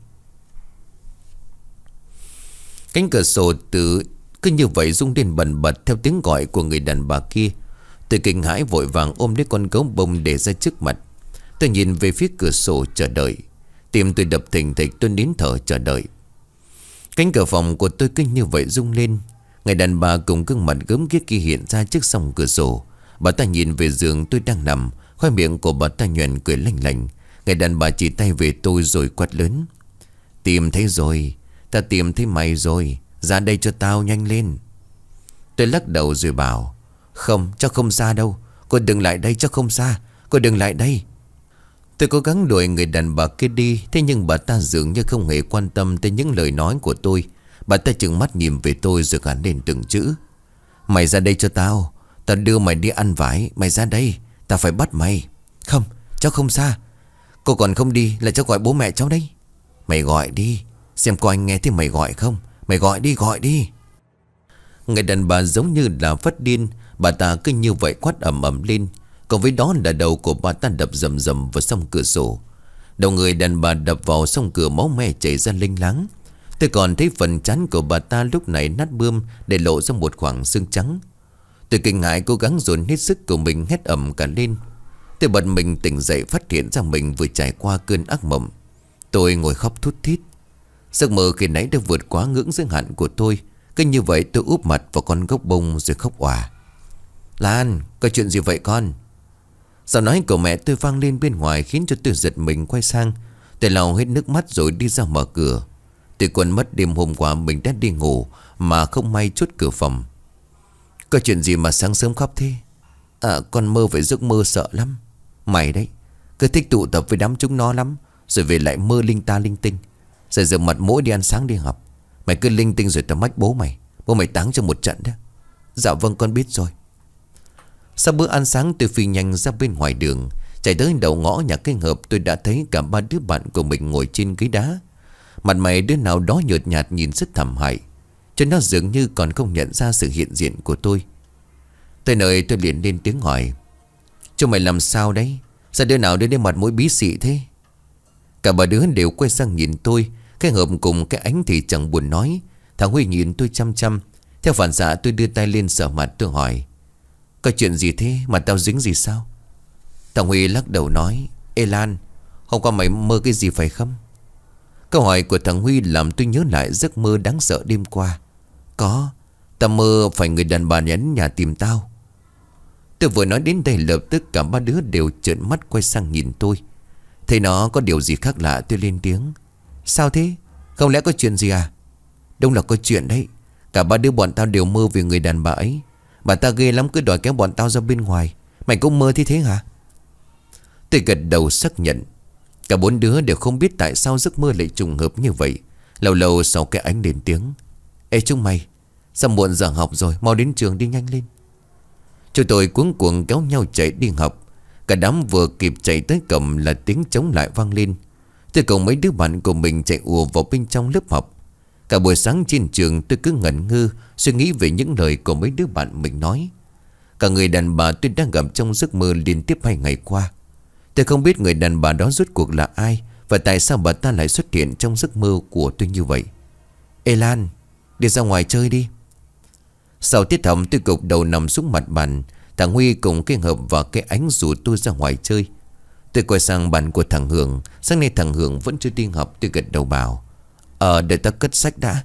Cánh cửa sổ từ cứ như vậy rung lên bần bật theo tiếng gọi của người đàn bà kia. Tôi kinh hãi vội vàng ôm lấy con gấu bông để ra trước mặt. Tôi nhìn về phía cửa sổ chờ đợi. Tim tôi đập thình thịch, tôi nín thở chờ đợi. Cánh cửa phòng của tôi cứ như vậy rung lên. Người đàn bà cùng gương mặt gớm ghiếc kia hiện ra trước song cửa sổ. Bà ta nhìn về giường tôi đang nằm. Khoai miệng của bà ta nhoẻn cười lanh lành. Người đàn bà chỉ tay về tôi rồi quát lớn. Tìm thấy rồi. Ta tìm thấy mày rồi. Ra đây cho tao nhanh lên. Tôi lắc đầu rồi bảo. Không, cháu không ra đâu. Cô đừng lại đây, cháu không ra. Cô đừng lại đây. Tôi cố gắng đuổi người đàn bà kia đi. Thế nhưng bà ta dường như không hề quan tâm tới những lời nói của tôi. Bà ta trừng mắt nhìn về tôi rồi gắn lên từng chữ. Mày ra đây cho tao. Tao đưa mày đi ăn vải. Mày ra đây. Tao phải bắt mày. Không, cháu không xa. Cô còn không đi là cháu gọi bố mẹ cháu đây. Mày gọi đi. Xem có anh nghe thấy mày gọi không. Mày gọi đi, gọi đi. Người đàn bà giống như là phát điên. Bà ta cứ như vậy quát ầm ầm lên. Còn với đó là đầu của bà ta đập rầm rầm vào song cửa sổ. Đầu người đàn bà đập vào song cửa, máu me chảy ra linh láng. Tôi còn thấy phần trán của bà ta lúc này nát bươm, để lộ ra một khoảng xương trắng. Tôi kinh ngại cố gắng dồn hết sức của mình, hét ầm cả lên. Tôi bật mình tỉnh dậy, phát hiện ra mình vừa trải qua cơn ác mộng. Tôi ngồi khóc thút thít. Giấc mơ khi nãy đã vượt quá ngưỡng giới hạn của tôi. Cứ như vậy tôi úp mặt vào con gốc bông rồi khóc òa. Lan, có chuyện gì vậy con? Giọng nói của mẹ tôi vang lên bên ngoài, khiến cho tôi giật mình quay sang. Tôi lau hết nước mắt rồi đi ra mở cửa. Tôi quên mất đêm hôm qua mình đã đi ngủ mà không may chốt cửa phòng. Có chuyện gì mà sáng sớm khóc thế? À, con mơ về giấc mơ sợ lắm. Mày đấy, cứ thích tụ tập với đám chúng nó lắm, rồi về lại mơ linh ta linh tinh. Giờ giờ mặt mũi đi ăn sáng đi học. Mày cứ linh tinh rồi tao mách bố mày. Bố mày táng cho một trận đó. Dạ vâng, con biết rồi. Sau bữa ăn sáng tôi phi nhanh ra bên ngoài đường. Chạy tới đầu ngõ nhà cái Hợp, tôi đã thấy cả ba đứa bạn của mình ngồi trên ghế đá. Mặt mày đứa nào đó nhợt nhạt, nhìn rất thảm hại, cho nó dường như còn không nhận ra sự hiện diện của tôi. Tới nơi tôi liền lên tiếng hỏi: chúng mày làm sao đấy? Sao đứa nào đứa đến mặt mũi bí xị thế? Cả ba đứa đều quay sang nhìn tôi. Cái Hợp cùng cái Ánh thì chẳng buồn nói. Thằng Huy nhìn tôi chăm chăm. Theo phản xạ tôi đưa tay lên sờ mặt, tôi hỏi: có chuyện gì thế, mà tao dính gì sao? Thằng Huy lắc đầu nói: Ê Lan, hôm qua mày mơ cái gì phải không? Câu hỏi của thằng Huy làm tôi nhớ lại giấc mơ đáng sợ đêm qua. Có, tao mơ phải người đàn bà nhắn nhà tìm tao. Tôi vừa nói đến đây lập tức cả ba đứa đều trợn mắt quay sang nhìn tôi. Thấy nó có điều gì khác lạ, tôi lên tiếng: sao thế? Không lẽ có chuyện gì à? Đúng là có chuyện đấy. Cả ba đứa bọn tao đều mơ về người đàn bà ấy. Bà ta ghê lắm, cứ đòi kéo bọn tao ra bên ngoài. Mày cũng mơ thế thế hả? Tôi gật đầu xác nhận. Cả bốn đứa đều không biết tại sao giấc mơ lại trùng hợp như vậy. Lâu lâu sau cái Ánh lên tiếng: ê chúng mày, sao muộn giờ học rồi, mau đến trường đi nhanh lên. Chúng tôi cuống cuồng kéo nhau chạy đi học. Cả đám vừa kịp chạy tới cổng là tiếng trống lại vang lên. Tôi cùng mấy đứa bạn của mình chạy ùa vào bên trong lớp học. Cả buổi sáng trên trường tôi cứ ngẩn ngơ, suy nghĩ về những lời của mấy đứa bạn mình nói. Cả người đàn bà tôi đang gặp trong giấc mơ liên tiếp hai ngày qua. Tôi không biết người đàn bà đó rốt cuộc là ai, và tại sao bà ta lại xuất hiện trong giấc mơ của tôi như vậy. Ê Lan, đi ra ngoài chơi đi. Sau tiết học tôi gục đầu nằm xuống mặt bàn. Thằng Huy cùng cái Hợp và cái Ánh rủ tôi ra ngoài chơi. Tôi quay sang bàn của thằng Hường. Sáng nay thằng Hường vẫn chưa đi học. Tôi gật đầu bảo: Ờ đợi tao cất sách đã.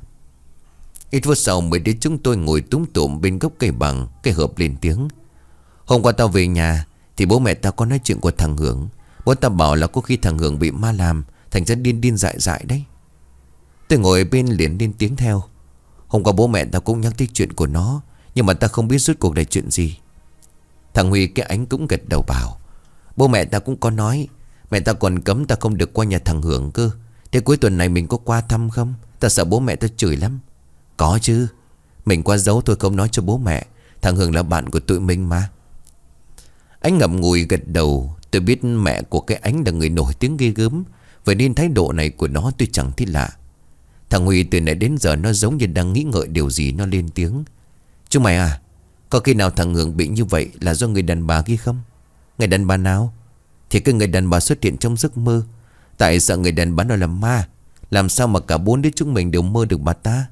Ít phút sau mấy đứa chúng tôi ngồi túm tụm bên gốc cây bằng. Cái Hợp lên tiếng: hôm qua tao về nhà thì bố mẹ tao có nói chuyện của thằng Hường. Bố tao bảo là có khi thằng Hường bị ma làm, thành ra điên điên dại dại đấy. Tôi ngồi bên liền lên tiếng theo: hôm qua bố mẹ tao cũng nhắc tới chuyện của nó, nhưng mà tao không biết rốt cuộc là chuyện gì. Thằng Huy cái Ánh cũng gật đầu bảo: bố mẹ tao cũng có nói. Mẹ tao còn cấm tao không được qua nhà thằng Hường cơ. Thế cuối tuần này mình có qua thăm không? Tao sợ bố mẹ tao chửi lắm. Có chứ, mình qua giấu thôi, không nói cho bố mẹ. Thằng Hường là bạn của tụi mình mà. Ánh ngậm ngùi gật đầu. Tôi biết mẹ của cái Ánh là người nổi tiếng ghê gớm, vậy nên thái độ này của nó tôi chẳng thấy lạ. Thằng Huy từ nãy đến giờ nó giống như đang nghĩ ngợi điều gì. Nó lên tiếng: chúng mày à, có khi nào thằng Hường bị như vậy là do người đàn bà kia không? Người đàn bà nào? Thì cái người đàn bà xuất hiện trong giấc mơ. Tại sợ người đàn bà đó là ma. Làm sao mà cả bốn đứa chúng mình đều mơ được bà ta?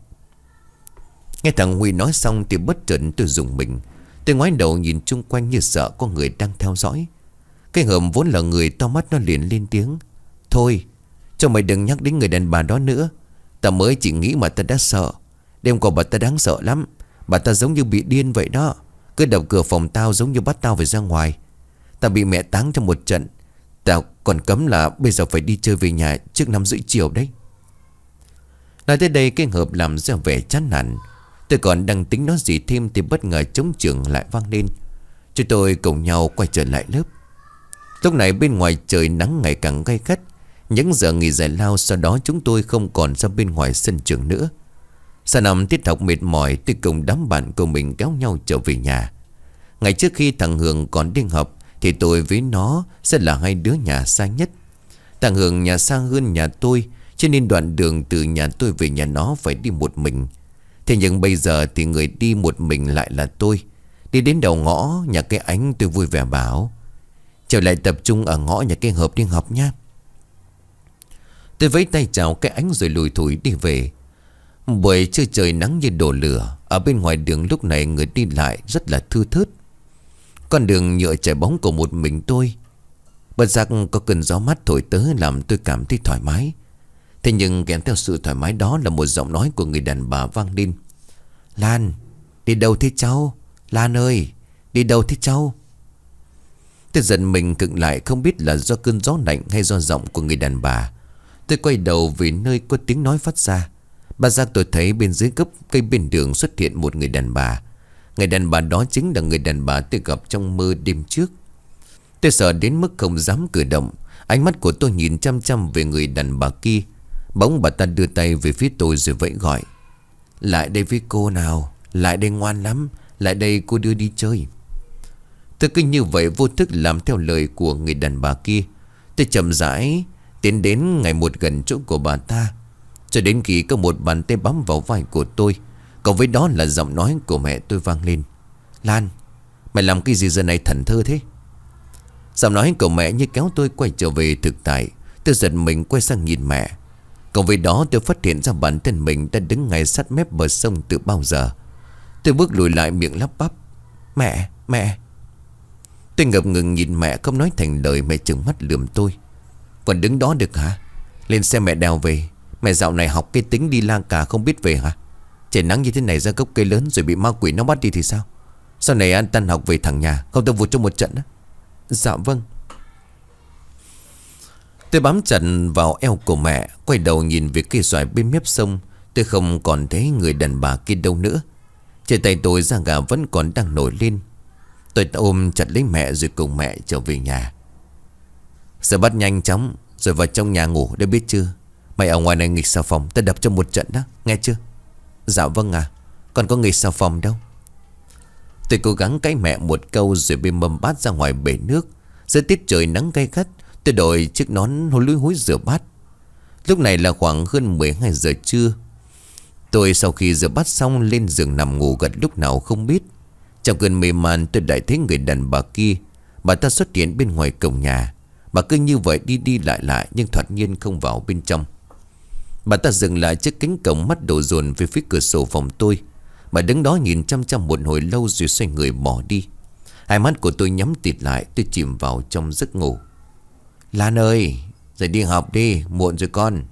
Nghe thằng Huy nói xong thì bất chợt tôi rùng mình. Tôi ngoái đầu nhìn chung quanh như sợ có người đang theo dõi. Cái Hầm vốn là người to mắt, nó liền lên tiếng: thôi, cho mày đừng nhắc đến người đàn bà đó nữa. Ta mới chỉ nghĩ mà ta đã sợ. Đêm qua bà ta đáng sợ lắm. Bà ta giống như bị điên vậy đó. Cứ đập cửa phòng tao giống như bắt tao phải ra ngoài. Ta bị mẹ táng trong một trận. Tao còn cấm là bây giờ phải đi chơi về nhà trước năm rưỡi chiều đấy. Nói tới đây cái Hợp làm ra vẻ chán nản. Tôi còn đang tính nói gì thêm thì bất ngờ trống trường lại vang lên. Chúng tôi cùng nhau quay trở lại lớp. Lúc này bên ngoài trời nắng ngày càng gay gắt. Những giờ nghỉ giải lao sau đó chúng tôi không còn ra bên ngoài sân trường nữa. Sau năm tiết học mệt mỏi, tôi cùng đám bạn của mình kéo nhau trở về nhà. Ngày trước khi thằng Hường còn đi học thì tôi với nó sẽ là hai đứa nhà xa nhất. Thằng Hường nhà xa hơn nhà tôi, cho nên đoạn đường từ nhà tôi về nhà nó phải đi một mình. Thế nhưng bây giờ thì người đi một mình lại là tôi. Đi đến đầu ngõ nhà cái Ánh, tôi vui vẻ bảo: trở lại tập trung ở ngõ nhà cái Hợp đi học nha. Tôi vẫy tay chào cái Ánh rồi lùi thủi đi về. Buổi trưa trời nắng như đổ lửa. Ở bên ngoài đường lúc này người đi lại rất là thưa thớt. Con đường nhựa trải bóng của một mình tôi. Bất giác có cơn gió mát thổi tới làm tôi cảm thấy thoải mái. Thế nhưng kèm theo sự thoải mái đó là một giọng nói của người đàn bà vang lên: Lan, đi đâu thế cháu? Lan ơi, đi đâu thế cháu? Tôi giật mình cực lại, không biết là do cơn gió lạnh hay do giọng của người đàn bà. Tôi quay đầu về nơi có tiếng nói phát ra. Bà giác tôi thấy bên dưới gốc cây bên đường xuất hiện một người đàn bà. Người đàn bà đó chính là người đàn bà tôi gặp trong mơ đêm trước. Tôi sợ đến mức không dám cử động. Ánh mắt của tôi nhìn chăm chăm về người đàn bà kia. Bỗng bà ta đưa tay về phía tôi rồi vẫy gọi: lại đây với cô nào, lại đây ngoan lắm, lại đây cô đưa đi chơi. Tôi cứ như vậy vô thức làm theo lời của người đàn bà kia. Tôi chậm rãi tiến đến ngày một gần chỗ của bà ta, cho đến khi có một bàn tay bám vào vai của tôi. Cộng với đó là giọng nói của mẹ tôi vang lên: Lan, mày làm cái gì giờ này thẫn thơ thế? Giọng nói của mẹ như kéo tôi quay trở về thực tại. Tôi giật mình quay sang nhìn mẹ. Cộng với đó tôi phát hiện ra bản thân mình đã đứng ngay sát mép bờ sông từ bao giờ. Tôi bước lùi lại miệng lắp bắp: Mẹ, mẹ. Tôi ngập ngừng nhìn mẹ không nói thành lời. Mẹ trừng mắt lườm tôi: còn đứng đó được hả? Lên xe mẹ đèo về. Mẹ dạo này học cái tính đi lang cả không biết về hả? Trời nắng như thế này ra gốc cây lớn rồi bị ma quỷ nó bắt đi thì sao? Sau này ăn tan học về thẳng nhà, không tôi vụt cho một trận đó. Dạ vâng. Tôi bám chặt vào eo của mẹ, quay đầu nhìn về cây xoài bên mép sông. Tôi không còn thấy người đàn bà kia đâu nữa. Trên tay tôi da gà vẫn còn đang nổi lên. Tôi ôm chặt lấy mẹ rồi cùng mẹ trở về nhà. Giờ bắt nhanh chóng rồi vào trong nhà ngủ đã biết chưa? Mày ở ngoài này nghịch xà phòng, ta đập cho một trận đó, nghe chưa? Dạ vâng à, còn có nghịch xà phòng đâu. Tôi cố gắng cãi mẹ một câu rồi bê mâm bát ra ngoài bể nước. Dưới tiết trời nắng gay gắt, tôi đội chiếc nón hối lúi húi rửa bát. Lúc này là khoảng hơn mười hai giờ trưa. Tôi sau khi rửa bát xong lên giường nằm ngủ gật lúc nào không biết. Trong cơn mê man tôi đã thấy người đàn bà kia. Bà ta xuất hiện bên ngoài cổng nhà. Bà cứ như vậy đi đi lại lại nhưng thoạt nhiên không vào bên trong. Bà ta dừng lại trước cánh cổng, mắt đổ dồn về phía cửa sổ phòng tôi. Bà đứng đó nhìn chăm chăm một hồi lâu rồi xoay người bỏ đi. Hai mắt của tôi nhắm tịt lại, tôi chìm vào trong giấc ngủ. Lan ơi, dậy đi học đi, muộn rồi con.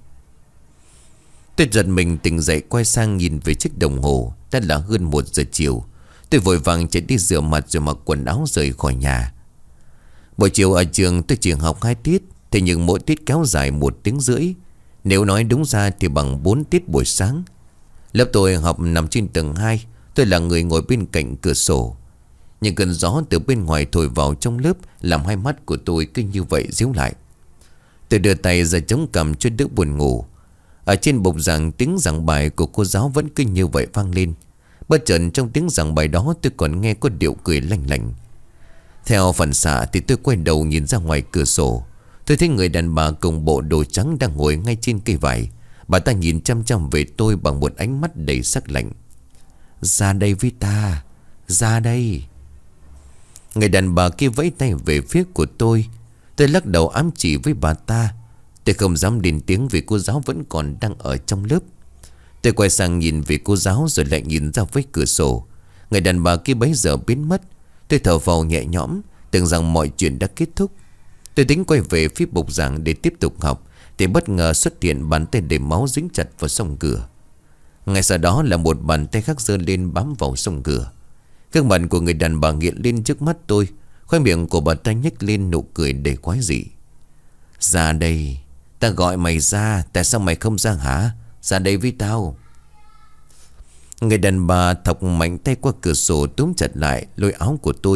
Tôi giật mình tỉnh dậy quay sang nhìn về chiếc đồng hồ. Đã là hơn một giờ chiều. Tôi vội vàng chạy đi rửa mặt rồi mặc quần áo rời khỏi nhà. Buổi chiều ở trường tôi chỉ học hai tiết. Thế nhưng mỗi tiết kéo dài một tiếng rưỡi. Nếu nói đúng ra thì bằng bốn tiết buổi sáng. Lớp tôi học nằm trên tầng hai. Tôi là người ngồi bên cạnh cửa sổ. Nhưng cơn gió từ bên ngoài thổi vào trong lớp làm hai mắt của tôi cứ như vậy díu lại. Tôi đưa tay ra chống cằm cho đỡ buồn ngủ. Ở trên bục giảng tiếng giảng bài của cô giáo vẫn cứ như vậy vang lên. Bất chợt trong tiếng giảng bài đó tôi còn nghe có điệu cười lanh lảnh. Theo phản xạ thì tôi quay đầu nhìn ra ngoài cửa sổ. Tôi thấy người đàn bà cùng bộ đồ trắng đang ngồi ngay trên cây vải. Bà ta nhìn chăm chăm về tôi bằng một ánh mắt đầy sắc lạnh. Ra đây với ta, ra đây. Người đàn bà kia vẫy tay về phía của tôi. Tôi lắc đầu ám chỉ với bà ta. Tôi không dám lên tiếng vì cô giáo vẫn còn đang ở trong lớp. Tôi quay sang nhìn về cô giáo rồi lại nhìn ra với cửa sổ. Người đàn bà kia bấy giờ biến mất. Tôi thở phào nhẹ nhõm, tưởng rằng mọi chuyện đã kết thúc. Tôi tính quay về phía bục giảng để tiếp tục học thì bất ngờ xuất hiện bàn tay đầy máu dính chặt vào song cửa. Ngay sau đó là một bàn tay khác giơ lên bám vào song cửa. Gương mặt của người đàn bà hiện lên trước mắt tôi. Khóe miệng của bà ta nhếch lên nụ cười đầy quái dị. Ra đây, ta gọi mày ra. Tại sao mày không ra hả? Ra đây với tao. Người đàn bà thọc mạnh tay qua cửa sổ túm chặt lại lôi áo của tôi.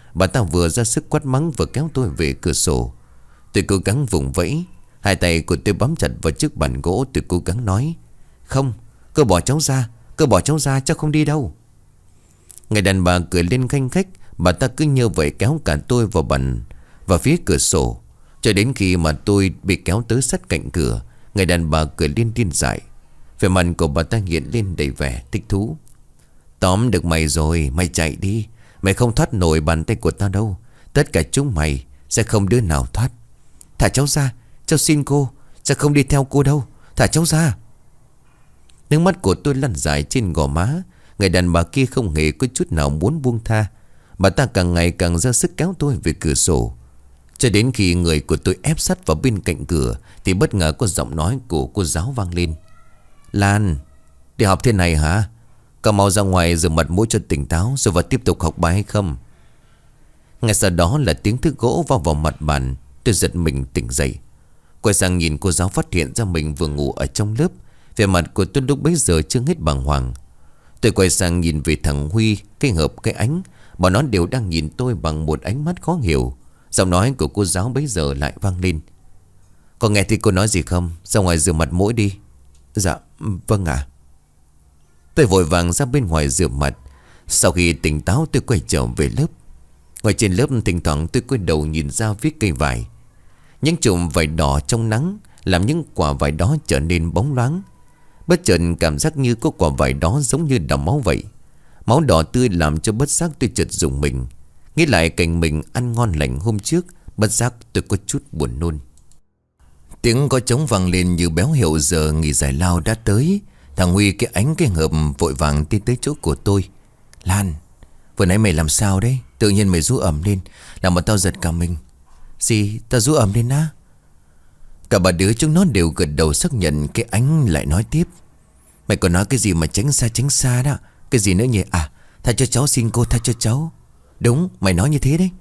Bà ta vừa ra sức quát mắng vừa kéo tôi về cửa sổ. Tôi cố gắng vùng vẫy. Hai tay của tôi bám chặt vào chiếc bàn gỗ. Tôi cố gắng nói: "Không, cô bỏ cháu ra, cô bỏ cháu ra, cháu không đi đâu." Người đàn bà cười lên khanh khách. Bà ta cứ như vậy kéo cả tôi vào bàn, vào phía cửa sổ, cho đến khi mà tôi bị kéo tới sát cạnh cửa. Người đàn bà cười lên điên dại. Vẻ mặt của bà ta hiện lên đầy vẻ thích thú. "Tóm được mày rồi, mày chạy đi. Mày không thoát nổi bàn tay của tao đâu. Tất cả chúng mày sẽ không đứa nào thoát. Thả cháu ra, cháu xin cô, cháu không đi theo cô đâu. Thả cháu ra." Nước mắt của tôi lăn dài trên gò má. Người đàn bà kia không hề có chút nào muốn buông tha. Bà ta càng ngày càng ra sức kéo tôi về cửa sổ, cho đến khi người của tôi ép sát vào bên cạnh cửa thì bất ngờ có giọng nói của cô giáo vang lên: "Lan, đi học thế này hả? Cậu mau ra ngoài rửa mặt mũi cho tỉnh táo rồi vào tiếp tục học bài hay không?" Ngay sau đó là tiếng thức gỗ vào vào mặt bàn. Tôi giật mình tỉnh dậy, quay sang nhìn cô giáo, phát hiện ra mình vừa ngủ ở trong lớp. Vẻ mặt của tôi lúc bấy giờ chưa hết bàng hoàng. Tôi quay sang nhìn về thằng Huy, cái Hợp, cái Ánh. Bọn nó đều đang nhìn tôi bằng một ánh mắt khó hiểu. Giọng nói của cô giáo bấy giờ lại vang lên: "Có nghe thì cô nói gì không? Ra ngoài rửa mặt mũi đi." "Dạ vâng ạ." Tôi vội vàng ra bên ngoài rửa mặt. Sau khi tỉnh táo tôi quay trở về lớp. Ngoài trên lớp thỉnh thoảng tôi quay đầu nhìn ra phía cây vải. Những chùm vải đỏ trong nắng làm những quả vải đó trở nên bóng loáng. Bất chợt cảm giác như có quả vải đó giống như đọng máu vậy. Máu đỏ tươi làm cho bất giác tôi chợt rùng mình. Nghĩ lại cảnh mình ăn ngon lành hôm trước, bất giác tôi có chút buồn nôn. Tiếng có trống vang lên như báo hiệu giờ nghỉ giải lao đã tới. Thằng Huy, cái Ánh, cái Hợp vội vàng tiến tới chỗ của tôi: "Lan, vừa nãy mày làm sao đấy? Tự nhiên mày rú ẩm lên, làm mà tao giật cả mình." "Gì? Tao rú ẩm lên á?" Cả ba đứa chúng nó đều gật đầu xác nhận. Cái Ánh lại nói tiếp: "Mày còn nói cái gì mà tránh xa tránh xa đó. Cái gì nữa nhỉ? À, tha cho cháu, xin cô tha cho cháu." "Đúng, mày nói như thế đấy."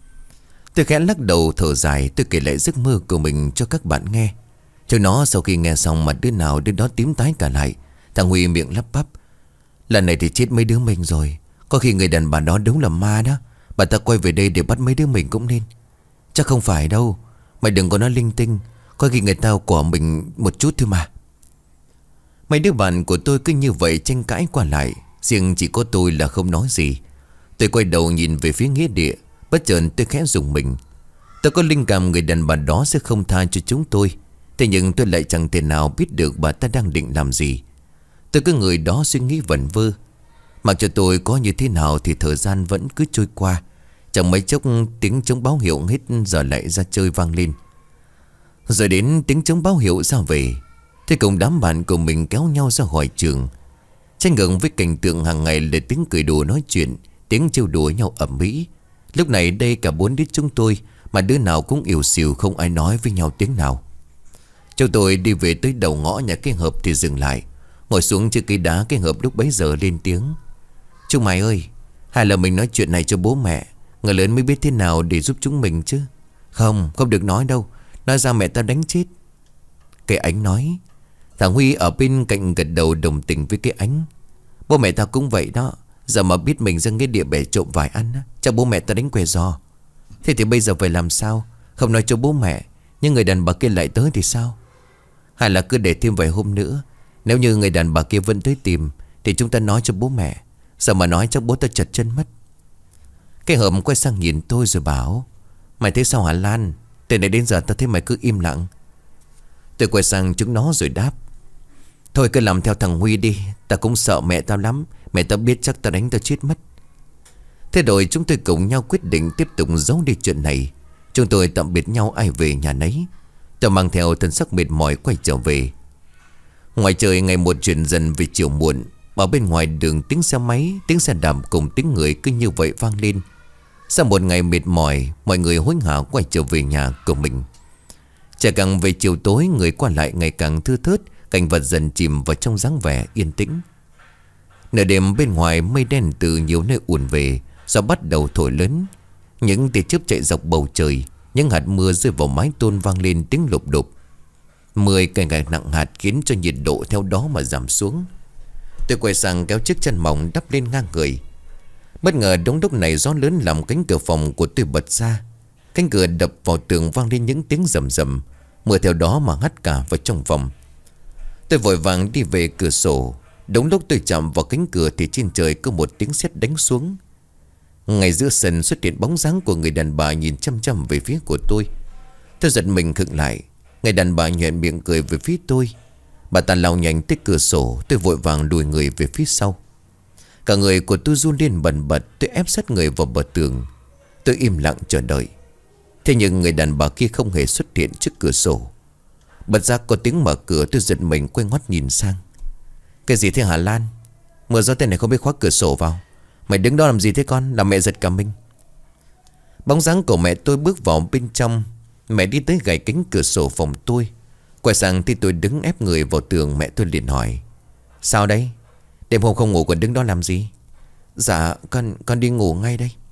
Tôi khẽ lắc đầu thở dài. Tôi kể lại giấc mơ của mình cho các bạn nghe. Chúng nó sau khi nghe xong mặt đứa nào đứa đó tím tái cả lại. Thằng Huy miệng lắp bắp: "Lần này thì chết mấy đứa mình rồi. Có khi người đàn bà đó đúng là ma đó. Bà ta quay về đây để bắt mấy đứa mình cũng nên." "Chắc không phải đâu. Mày đừng có nói linh tinh. Có khi người ta của mình một chút thôi mà." Mấy đứa bạn của tôi cứ như vậy tranh cãi qua lại. Riêng chỉ có tôi là không nói gì. Tôi quay đầu nhìn về phía nghĩa địa. Bất chợt tôi khẽ rùng mình. Tôi có linh cảm người đàn bà đó sẽ không tha cho chúng tôi. Thế nhưng tôi lại chẳng thể nào biết được bà ta đang định làm gì. Tôi cứ người đó suy nghĩ vẩn vơ. Mặc cho tôi có như thế nào thì thời gian vẫn cứ trôi qua. Chẳng mấy chốc tiếng trống báo hiệu hết giờ lại ra chơi vang lên. Rồi đến tiếng trống báo hiệu ra về. Thế cùng đám bạn của mình kéo nhau ra khỏi trường. Tranh ngược với cảnh tượng hàng ngày là tiếng cười đùa nói chuyện, tiếng trêu đùa nhau ầm ĩ. Lúc này đây cả bốn đứa chúng tôi mà đứa nào cũng ỉu xìu, không ai nói với nhau tiếng nào. Chúng tôi đi về tới đầu ngõ nhà cái Hợp thì dừng lại, ngồi xuống trên cây đá. Cái Hợp lúc bấy giờ lên tiếng: "Chúng mày ơi, hay là mình nói chuyện này cho bố mẹ, người lớn mới biết thế nào để giúp chúng mình chứ." "Không, không được nói đâu. Nói ra mẹ tao đánh chết." Cái Ánh nói. Thằng Huy ở bên cạnh gật đầu đồng tình với cái Ánh: "Bố mẹ tao cũng vậy đó. Giờ mà biết mình ra nghĩa địa bể trộm vải ăn á, chắc bố mẹ tao đánh què giò. Thế thì bây giờ phải làm sao? Không nói cho bố mẹ, nhưng người đàn bà kia lại tới thì sao? Hay là cứ để thêm vài hôm nữa. Nếu như người đàn bà kia vẫn tới tìm thì chúng ta nói cho bố mẹ. Giờ mà nói chắc bố tao chật chân mất." Cái Hợp quay sang nhìn tôi rồi bảo: "Mày thấy sao hả Lan? Từ nãy đến giờ tao thấy mày cứ im lặng." Tôi quay sang chúng nó rồi đáp: "Thôi cứ làm theo thằng Huy đi. Tao cũng sợ mẹ tao lắm. Mẹ tao biết chắc tao đánh tao chết mất." Thế rồi chúng tôi cùng nhau quyết định tiếp tục giấu đi chuyện này. Chúng tôi tạm biệt nhau ai về nhà nấy. Tôi mang theo thân sắc mệt mỏi quay trở về. Ngoài trời ngày một chuyển dần về chiều muộn. Ở bên ngoài đường tiếng xe máy, tiếng xe đạp cùng tiếng người cứ như vậy vang lên. Sau một ngày mệt mỏi, mọi người hối hả quay trở về nhà của mình. Chả càng về chiều tối, người qua lại ngày càng thưa thớt. Cảnh vật dần chìm vào trong dáng vẻ yên tĩnh. Nửa đêm bên ngoài mây đen từ nhiều nơi ùn về. Gió bắt đầu thổi lớn. Những tia chớp chạy dọc bầu trời. Những hạt mưa rơi vào mái tôn vang lên tiếng lụp đụp. Mưa càng ngày nặng hạt khiến cho nhiệt độ theo đó mà giảm xuống. Tôi quay sang kéo chiếc chăn mỏng đắp lên ngang người. Bất ngờ đúng lúc này gió lớn làm cánh cửa phòng của tôi bật ra. Cánh cửa đập vào tường vang lên những tiếng rầm rầm. Mưa theo đó mà hắt cả vào trong phòng. Tôi vội vàng đi về cửa sổ. Đúng lúc tôi chạm vào cánh cửa thì trên trời có một tiếng sét đánh xuống. Ngay giữa sân xuất hiện bóng dáng của người đàn bà nhìn chăm chăm về phía của tôi. Tôi giật mình khựng lại. Người đàn bà nhoẻn miệng cười về phía tôi. Bà ta lao nhanh tới cửa sổ. Tôi vội vàng lùi người về phía sau. Cả người của tôi run lên bần bật. Tôi ép sát người vào bờ tường. Tôi im lặng chờ đợi. Thế nhưng người đàn bà kia không hề xuất hiện trước cửa sổ. Bật ra có tiếng mở cửa. Tôi giật mình quay ngoắt nhìn sang. Cái gì thế hả Lan? Mưa gió thế này không biết khóa cửa sổ vào. Mày đứng đó làm gì thế con? Làm mẹ giật cả mình. Bóng dáng của mẹ tôi bước vào bên trong. Mẹ đi tới gảy cánh cửa sổ phòng tôi. Quay sang thì tôi đứng ép người vào tường. Mẹ tôi liền hỏi: sao đấy? Đêm hôm không ngủ còn đứng đó làm gì? Dạ con, con đi ngủ ngay đây.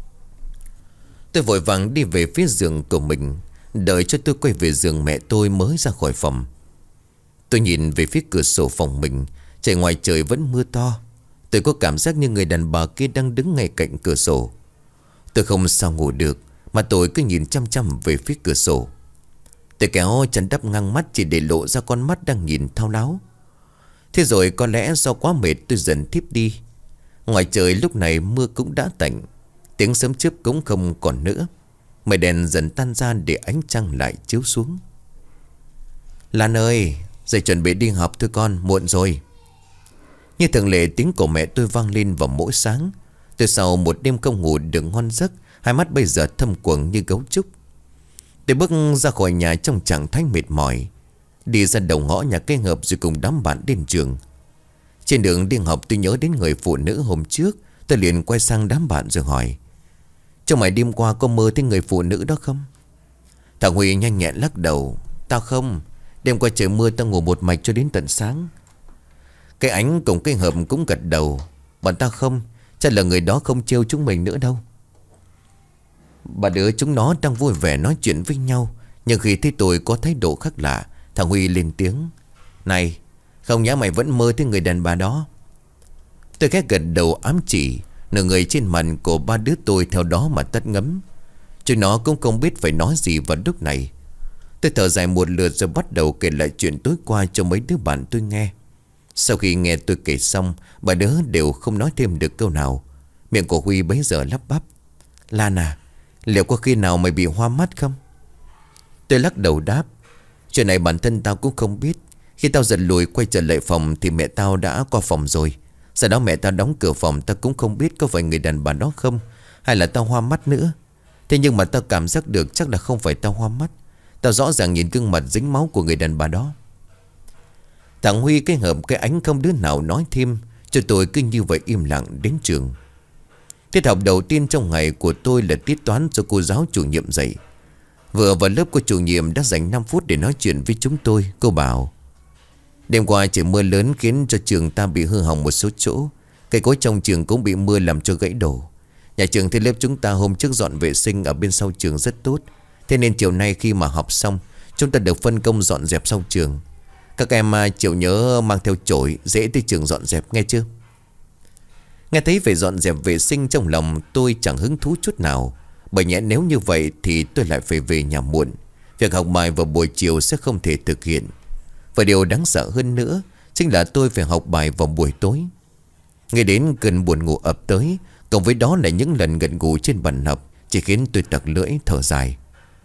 Tôi vội vàng đi về phía giường của mình. Đợi cho tôi quay về giường mẹ tôi mới ra khỏi phòng. Tôi nhìn về phía cửa sổ phòng mình. Trời ngoài trời vẫn mưa to. Tôi có cảm giác như người đàn bà kia đang đứng ngay cạnh cửa sổ. Tôi không sao ngủ được, mà tôi cứ nhìn chăm chăm về phía cửa sổ. Tôi kéo chân đắp ngang mắt chỉ để lộ ra con mắt đang nhìn thao láo. Thế rồi có lẽ do quá mệt tôi dần thiếp đi. Ngoài trời lúc này mưa cũng đã tạnh. Tiếng sấm chớp cũng không còn nữa. Mây đèn dần tan ra để ánh trăng lại chiếu xuống. Lan ơi, dậy chuẩn bị đi học thôi con, muộn rồi. Như thường lệ tiếng của mẹ tôi vang lên vào mỗi sáng. Từ sau một đêm không ngủ được ngon giấc, hai mắt bây giờ thâm quầng như gấu trúc. Tôi bước ra khỏi nhà trong trạng thái mệt mỏi. Đi ra đầu ngõ nhà cây hợp rồi cùng đám bạn đến trường. Trên đường đi học tôi nhớ đến người phụ nữ hôm trước. Tôi liền quay sang đám bạn rồi hỏi: trong mày đêm qua có mơ thấy người phụ nữ đó không? Thằng Huy nhanh nhẹn lắc đầu: tao không. Đêm qua trời mưa tao ngủ một mạch cho đến tận sáng. Cái Ánh cùng cái Hợp cũng gật đầu: bọn tao không. Chắc là người đó không trêu chúng mình nữa đâu. Bà đứa chúng nó đang vui vẻ nói chuyện với nhau. Nhưng khi thấy tôi có thái độ khác lạ, thằng Huy lên tiếng: này, không nhẽ mày vẫn mơ thấy người đàn bà đó? Tôi khẽ gật đầu ám chỉ. Nửa người trên mặt của ba đứa tôi theo đó mà tắt ngấm. Chúng nó cũng không biết phải nói gì vào lúc này. Tôi thở dài một lượt rồi bắt đầu kể lại chuyện tối qua cho mấy đứa bạn tôi nghe. Sau khi nghe tôi kể xong, ba đứa đều không nói thêm được câu nào. Miệng của Huy bấy giờ lắp bắp: Lan à, liệu có khi nào mày bị hoa mắt không? Tôi lắc đầu đáp: chuyện này bản thân tao cũng không biết. Khi tao giật lùi quay trở lại phòng thì mẹ tao đã qua phòng rồi. Sau đó mẹ tao đóng cửa phòng. Tao cũng không biết có phải người đàn bà đó không, hay là tao hoa mắt nữa. Thế nhưng mà tao cảm giác được chắc là không phải tao hoa mắt. Tao rõ ràng nhìn gương mặt dính máu của người đàn bà đó. Thằng Huy, cái Hợp, cái Ánh không đứa nào nói thêm. Cho tôi cứ như vậy im lặng đến trường. Tiết học đầu tiên trong ngày của tôi là tiết toán do cô giáo chủ nhiệm dạy. Vừa vào lớp, cô chủ nhiệm đã dành năm phút để nói chuyện với chúng tôi. Cô bảo: đêm qua trời mưa lớn khiến cho trường ta bị hư hỏng một số chỗ. Cây cối trong trường cũng bị mưa làm cho gãy đổ. Nhà trường thấy lớp chúng ta hôm trước dọn vệ sinh ở bên sau trường rất tốt. Thế nên chiều nay khi mà học xong, chúng ta được phân công dọn dẹp sau trường. Các em chịu nhớ mang theo chổi dễ tới trường dọn dẹp, nghe chưa? Nghe thấy về dọn dẹp vệ sinh, trong lòng tôi chẳng hứng thú chút nào. Bởi nhẽ nếu như vậy thì tôi lại phải về nhà muộn. Việc học bài vào buổi chiều sẽ không thể thực hiện. Và điều đáng sợ hơn nữa chính là tôi phải học bài vào buổi tối. Nghe đến cơn buồn ngủ ập tới, cộng với đó là những lần gật gù trên bàn học, chỉ khiến tôi tặc lưỡi thở dài.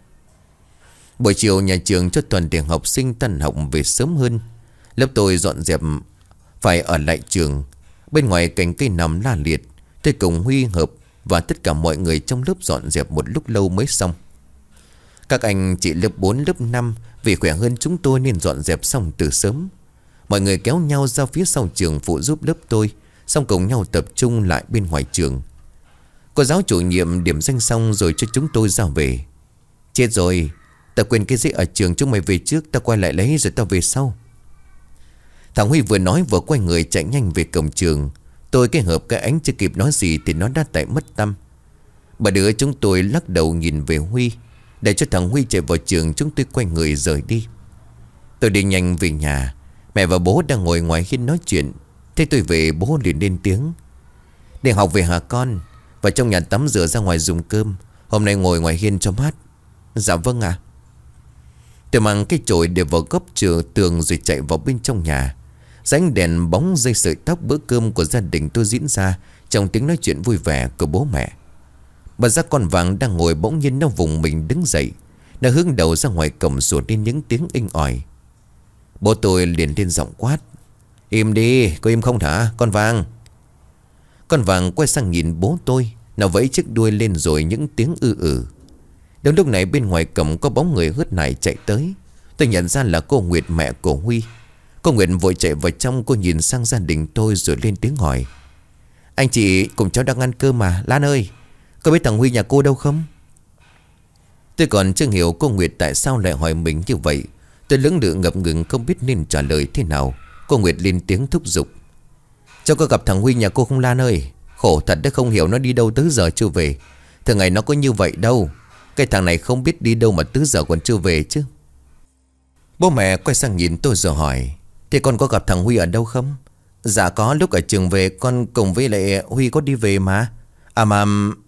Buổi chiều nhà trường cho toàn thể học sinh tan học về sớm hơn. Lớp tôi dọn dẹp phải ở lại trường. Bên ngoài cành cây nằm la liệt, tôi cùng Huy, Hợp và tất cả mọi người trong lớp dọn dẹp một lúc lâu mới xong. Các anh chị lớp bốn, lớp năm vì khỏe hơn chúng tôi nên dọn dẹp xong từ sớm. Mọi người kéo nhau ra phía sau trường phụ giúp lớp tôi, xong cùng nhau tập trung lại bên ngoài trường. Cô giáo chủ nhiệm điểm danh xong rồi cho chúng tôi ra về. Chết rồi, tao quên cái gì ở trường, chúng mày về trước, tao quay lại lấy rồi tao về sau. Thằng Huy vừa nói vừa quay người chạy nhanh về cổng trường. Tôi, cái Hợp, cái Ánh chưa kịp nói gì thì nó đã tại mất tăm. Bà đứa chúng tôi lắc đầu nhìn về Huy. Để cho thằng Huy chạy vào trường, chúng tôi quay người rời đi. Tôi đi nhanh về nhà. Mẹ và bố đang ngồi ngoài hiên nói chuyện. Thế tôi về, bố liền lên tiếng: Đi học về hả con? Vào trong nhà tắm rửa ra ngoài dùng cơm. Hôm nay ngồi ngoài hiên cho mát. Dạ vâng ạ. Tôi mang cái chổi để vào góc chừa tường rồi chạy vào bên trong nhà. Ánh đèn bóng dây sợi tóc bữa cơm của gia đình tôi diễn ra trong tiếng nói chuyện vui vẻ của bố mẹ. Bà giác con Vàng đang ngồi bỗng nhiên nó vùng mình đứng dậy. Nó hướng đầu ra ngoài cổng sủa lên những tiếng inh ỏi. Bố tôi liền lên giọng quát: Im đi, có im không hả con Vàng? Con Vàng quay sang nhìn bố tôi. Nó vẫy chiếc đuôi lên rồi những tiếng ư ử. Đúng lúc này bên ngoài cổng có bóng người hớt hải chạy tới. Tôi nhận ra là cô Nguyệt, mẹ của Huy. Cô Nguyệt vội chạy vào trong. Cô nhìn sang gia đình tôi rồi lên tiếng hỏi: Anh chị cùng cháu đang ăn cơm mà. Lan ơi, có biết thằng Huy nhà cô đâu không? Tôi còn chưa hiểu cô Nguyệt tại sao lại hỏi mình như vậy. Tôi lưỡng lự ngập ngừng không biết nên trả lời thế nào. Cô Nguyệt lên tiếng thúc giục: Cháu có gặp thằng Huy nhà cô không Lan ơi? Khổ thật đấy, không hiểu nó đi đâu tới giờ chưa về. Thường ngày nó có như vậy đâu. Cái thằng này không biết đi đâu mà tới giờ còn chưa về chứ. Bố mẹ quay sang nhìn tôi rồi hỏi: Thế con có gặp thằng Huy ở đâu không? Dạ có, lúc ở trường về con cùng với lại Huy có đi về mà. À mà...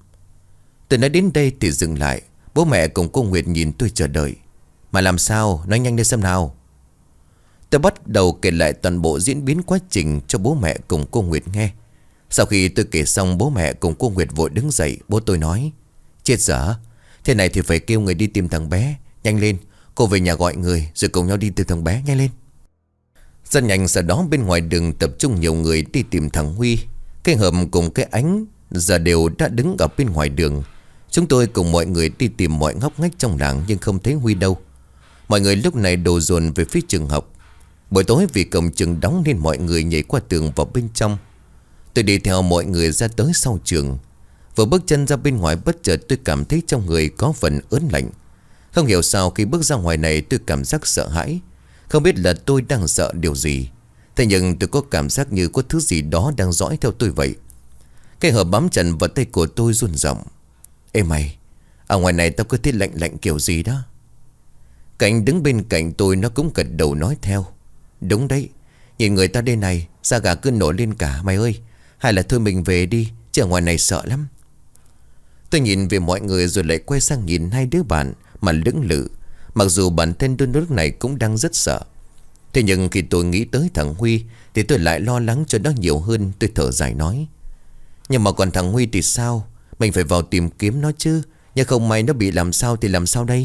Tôi nói đến đây thì dừng lại. Bố mẹ cùng cô Nguyệt nhìn tôi chờ đợi. Mà làm sao? Nói nhanh lên xem nào. Tôi bắt đầu kể lại toàn bộ diễn biến quá trình cho bố mẹ cùng cô Nguyệt nghe. Sau khi tôi kể xong, bố mẹ cùng cô Nguyệt vội đứng dậy. Bố tôi nói: Chết dở, thế này thì phải kêu người đi tìm thằng bé. Nhanh lên, cô về nhà gọi người rồi cùng nhau đi tìm thằng bé, nhanh lên. Rất nhanh sau đó bên ngoài đường tập trung nhiều người đi tìm thằng Huy. Cái Hợp cùng cái Ánh giờ đều đã đứng ở bên ngoài đường. Chúng tôi cùng mọi người đi tìm mọi ngóc ngách trong làng nhưng không thấy Huy đâu. Mọi người lúc này đổ dồn về phía trường học. Buổi tối vì cổng trường đóng nên mọi người nhảy qua tường vào bên trong. Tôi đi theo mọi người ra tới sau trường. Vừa bước chân ra bên ngoài bất chợt tôi cảm thấy trong người có phần ớn lạnh. Không hiểu sao khi bước ra ngoài này tôi cảm giác sợ hãi. Không biết là tôi đang sợ điều gì. Thế nhưng tôi có cảm giác như có thứ gì đó đang dõi theo tôi vậy. Cái Hợp bám chặt vào tay của tôi run giọng: Ê mày, ở ngoài này tao cứ thấy lạnh lạnh kiểu gì đó. Cảnh đứng bên cạnh tôi nó cũng gật đầu nói theo: Đúng đấy, nhìn người ta đây này, da gà cứ nổi lên cả mày ơi. Hay là thôi mình về đi, chứ ở ngoài này sợ lắm. Tôi nhìn về mọi người rồi lại quay sang nhìn hai đứa bạn mà lưỡng lự. Mặc dù bản thân tôi lúc này cũng đang rất sợ. Thế nhưng khi tôi nghĩ tới thằng Huy thì tôi lại lo lắng cho nó nhiều hơn. Tôi thở dài nói: Nhưng mà còn thằng Huy thì sao? Mình phải vào tìm kiếm nó chứ. Nhưng không may nó bị làm sao thì làm sao đây?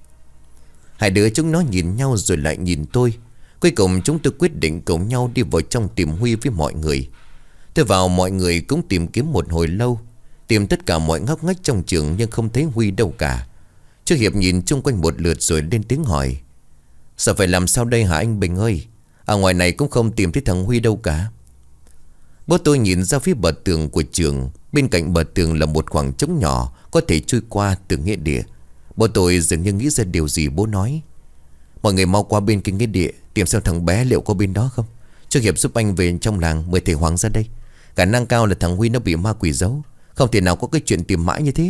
Hai đứa chúng nó nhìn nhau rồi lại nhìn tôi. Cuối cùng chúng tôi quyết định cùng nhau đi vào trong tìm Huy với mọi người. Tôi vào mọi người cũng tìm kiếm một hồi lâu. Tìm tất cả mọi ngóc ngách trong trường nhưng không thấy Huy đâu cả. Chú Hiệp nhìn chung quanh một lượt rồi lên tiếng hỏi: Sao phải làm sao đây hả anh Bình ơi? Ở ngoài này cũng không tìm thấy thằng Huy đâu cả. Bố tôi nhìn ra phía bờ tường của trường. Bên cạnh bờ tường là một khoảng trống nhỏ có thể trôi qua từ nghĩa địa. Bố tôi dường như nghĩ ra điều gì. Bố nói: Mọi người mau qua bên kia nghĩa địa tìm xem thằng bé liệu có bên đó không. Chú Hiệp giúp anh về trong làng mời thầy Hoàng ra đây. Khả năng cao là thằng Huy nó bị ma quỷ giấu. Không thể nào có cái chuyện tìm mãi như thế.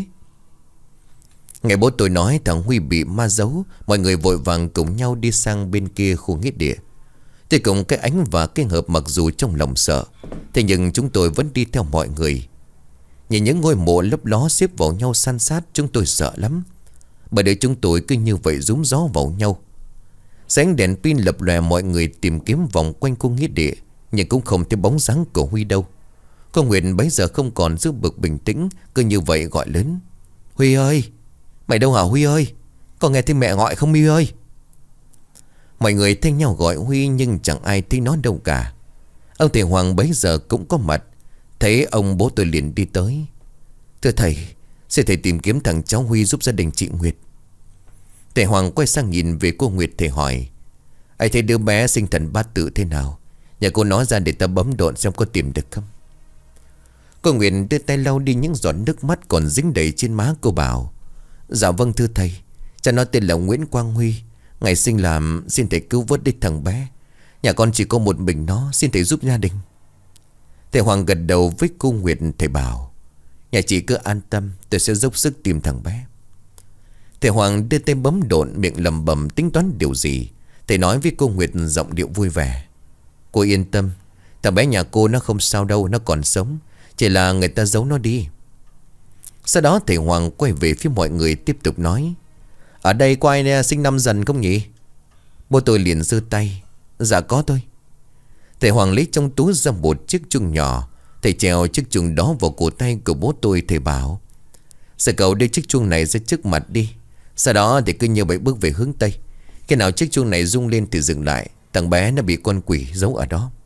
Nghe bố tôi nói thằng Huy bị ma giấu, mọi người vội vàng cùng nhau đi sang bên kia khu nghĩa địa. Tôi cùng cái Ánh và cái Hợp mặc dù trong lòng sợ, thế nhưng chúng tôi vẫn đi theo mọi người. Nhìn những ngôi mộ lấp ló xếp vào nhau san sát, chúng tôi sợ lắm. Bởi để chúng tôi cứ như vậy rúm gió vào nhau. Sáng đèn pin lập lòe, mọi người tìm kiếm vòng quanh khu nghĩa địa, nhưng cũng không thấy bóng dáng của Huy đâu. Cô Nguyệt bấy giờ không còn giữ bực bình tĩnh, cứ như vậy gọi lớn: Huy ơi! Mày đâu hả Huy ơi? Có nghe thấy mẹ gọi không Huy ơi? Mọi người thay nhau gọi Huy nhưng chẳng ai thấy nó đâu cả. Ông thầy Hoàng bấy giờ cũng có mặt. Thấy ông bố tôi liền đi tới: Thưa thầy, xin thầy tìm kiếm thằng cháu Huy giúp gia đình chị Nguyệt. Thầy Hoàng quay sang nhìn về cô Nguyệt, thầy hỏi: Ai thấy đứa bé sinh thần bát tự thế nào? Nhà cô nói ra để ta bấm độn xem có tìm được không. Cô Nguyệt đưa tay lau đi những giọt nước mắt còn dính đầy trên má. Cô bảo: Dạ vâng thưa thầy, cha nó tên là Nguyễn Quang Huy. Ngày sinh làm xin thầy cứu vớt đích thằng bé. Nhà con chỉ có một mình nó, xin thầy giúp gia đình. Thầy Hoàng gật đầu với cô Nguyệt. Thầy bảo: Nhà chị cứ an tâm, tôi sẽ dốc sức tìm thằng bé. Thầy Hoàng đưa tay bấm độn, miệng lẩm bẩm tính toán điều gì. Thầy nói với cô Nguyệt giọng điệu vui vẻ: Cô yên tâm, thằng bé nhà cô nó không sao đâu, nó còn sống. Chỉ là người ta giấu nó đi. Sau đó thầy Hoàng quay về phía mọi người tiếp tục nói: Ở đây có ai sinh năm Dần không nhỉ? Bố tôi liền giơ tay: Dạ có tôi. Thầy Hoàng lấy trong túi ra một chiếc chuông nhỏ. Thầy treo chiếc chuông đó vào cổ tay của bố tôi. Thầy bảo: Giờ cậu đưa chiếc chuông này ra trước mặt đi. Sau đó thì cứ như vậy bước về hướng Tây. Khi nào chiếc chuông này rung lên thì dừng lại. Thằng bé nó bị con quỷ giấu ở đó.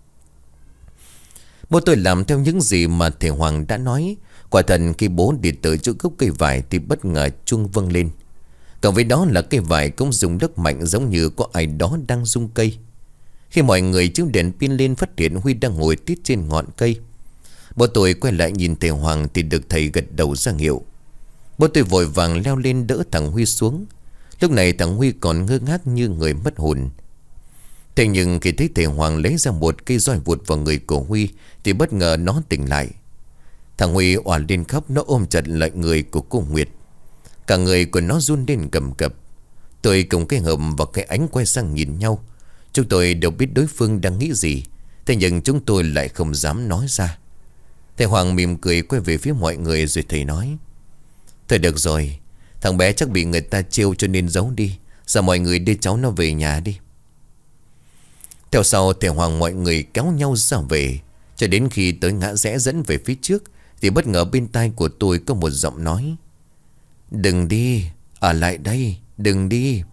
Bố tôi làm theo những gì mà thầy Hoàng đã nói. Quả thật khi bố đi tới chỗ gốc cây vải thì bất ngờ chuông vang lên. Cộng với đó là cây vải cũng rung đất mạnh, giống như có ai đó đang rung cây. Khi mọi người chiếu đèn pin lên phát hiện Huy đang ngồi tít trên ngọn cây. Bố tôi quay lại nhìn thầy Hoàng thì được thầy gật đầu ra hiệu. Bố tôi vội vàng leo lên đỡ thằng Huy xuống. Lúc này thằng Huy còn ngơ ngác như người mất hồn. Thế nhưng khi thấy thầy Hoàng lấy ra một cây roi vụt vào người của Huy thì bất ngờ nó tỉnh lại. Thằng Huy òa lên khóc, nó ôm chặt lại người của cô Nguyệt. Cả người của nó run lên cầm cập. Tôi cùng cái Hầm và cái Ánh quay sang nhìn nhau. Chúng tôi đều biết đối phương đang nghĩ gì. Thế nhưng chúng tôi lại không dám nói ra. Thầy Hoàng mỉm cười quay về phía mọi người rồi thầy nói: Thôi được rồi, thằng bé chắc bị người ta trêu cho nên giấu đi. Giờ mọi người đưa cháu nó về nhà đi. Theo sau thầy Hoàng mọi người kéo nhau ra về. Cho đến khi tới ngã rẽ dẫn về phía trước thì bất ngờ bên tai của tôi có một giọng nói: Đừng đi, ở lại đây, đừng đi.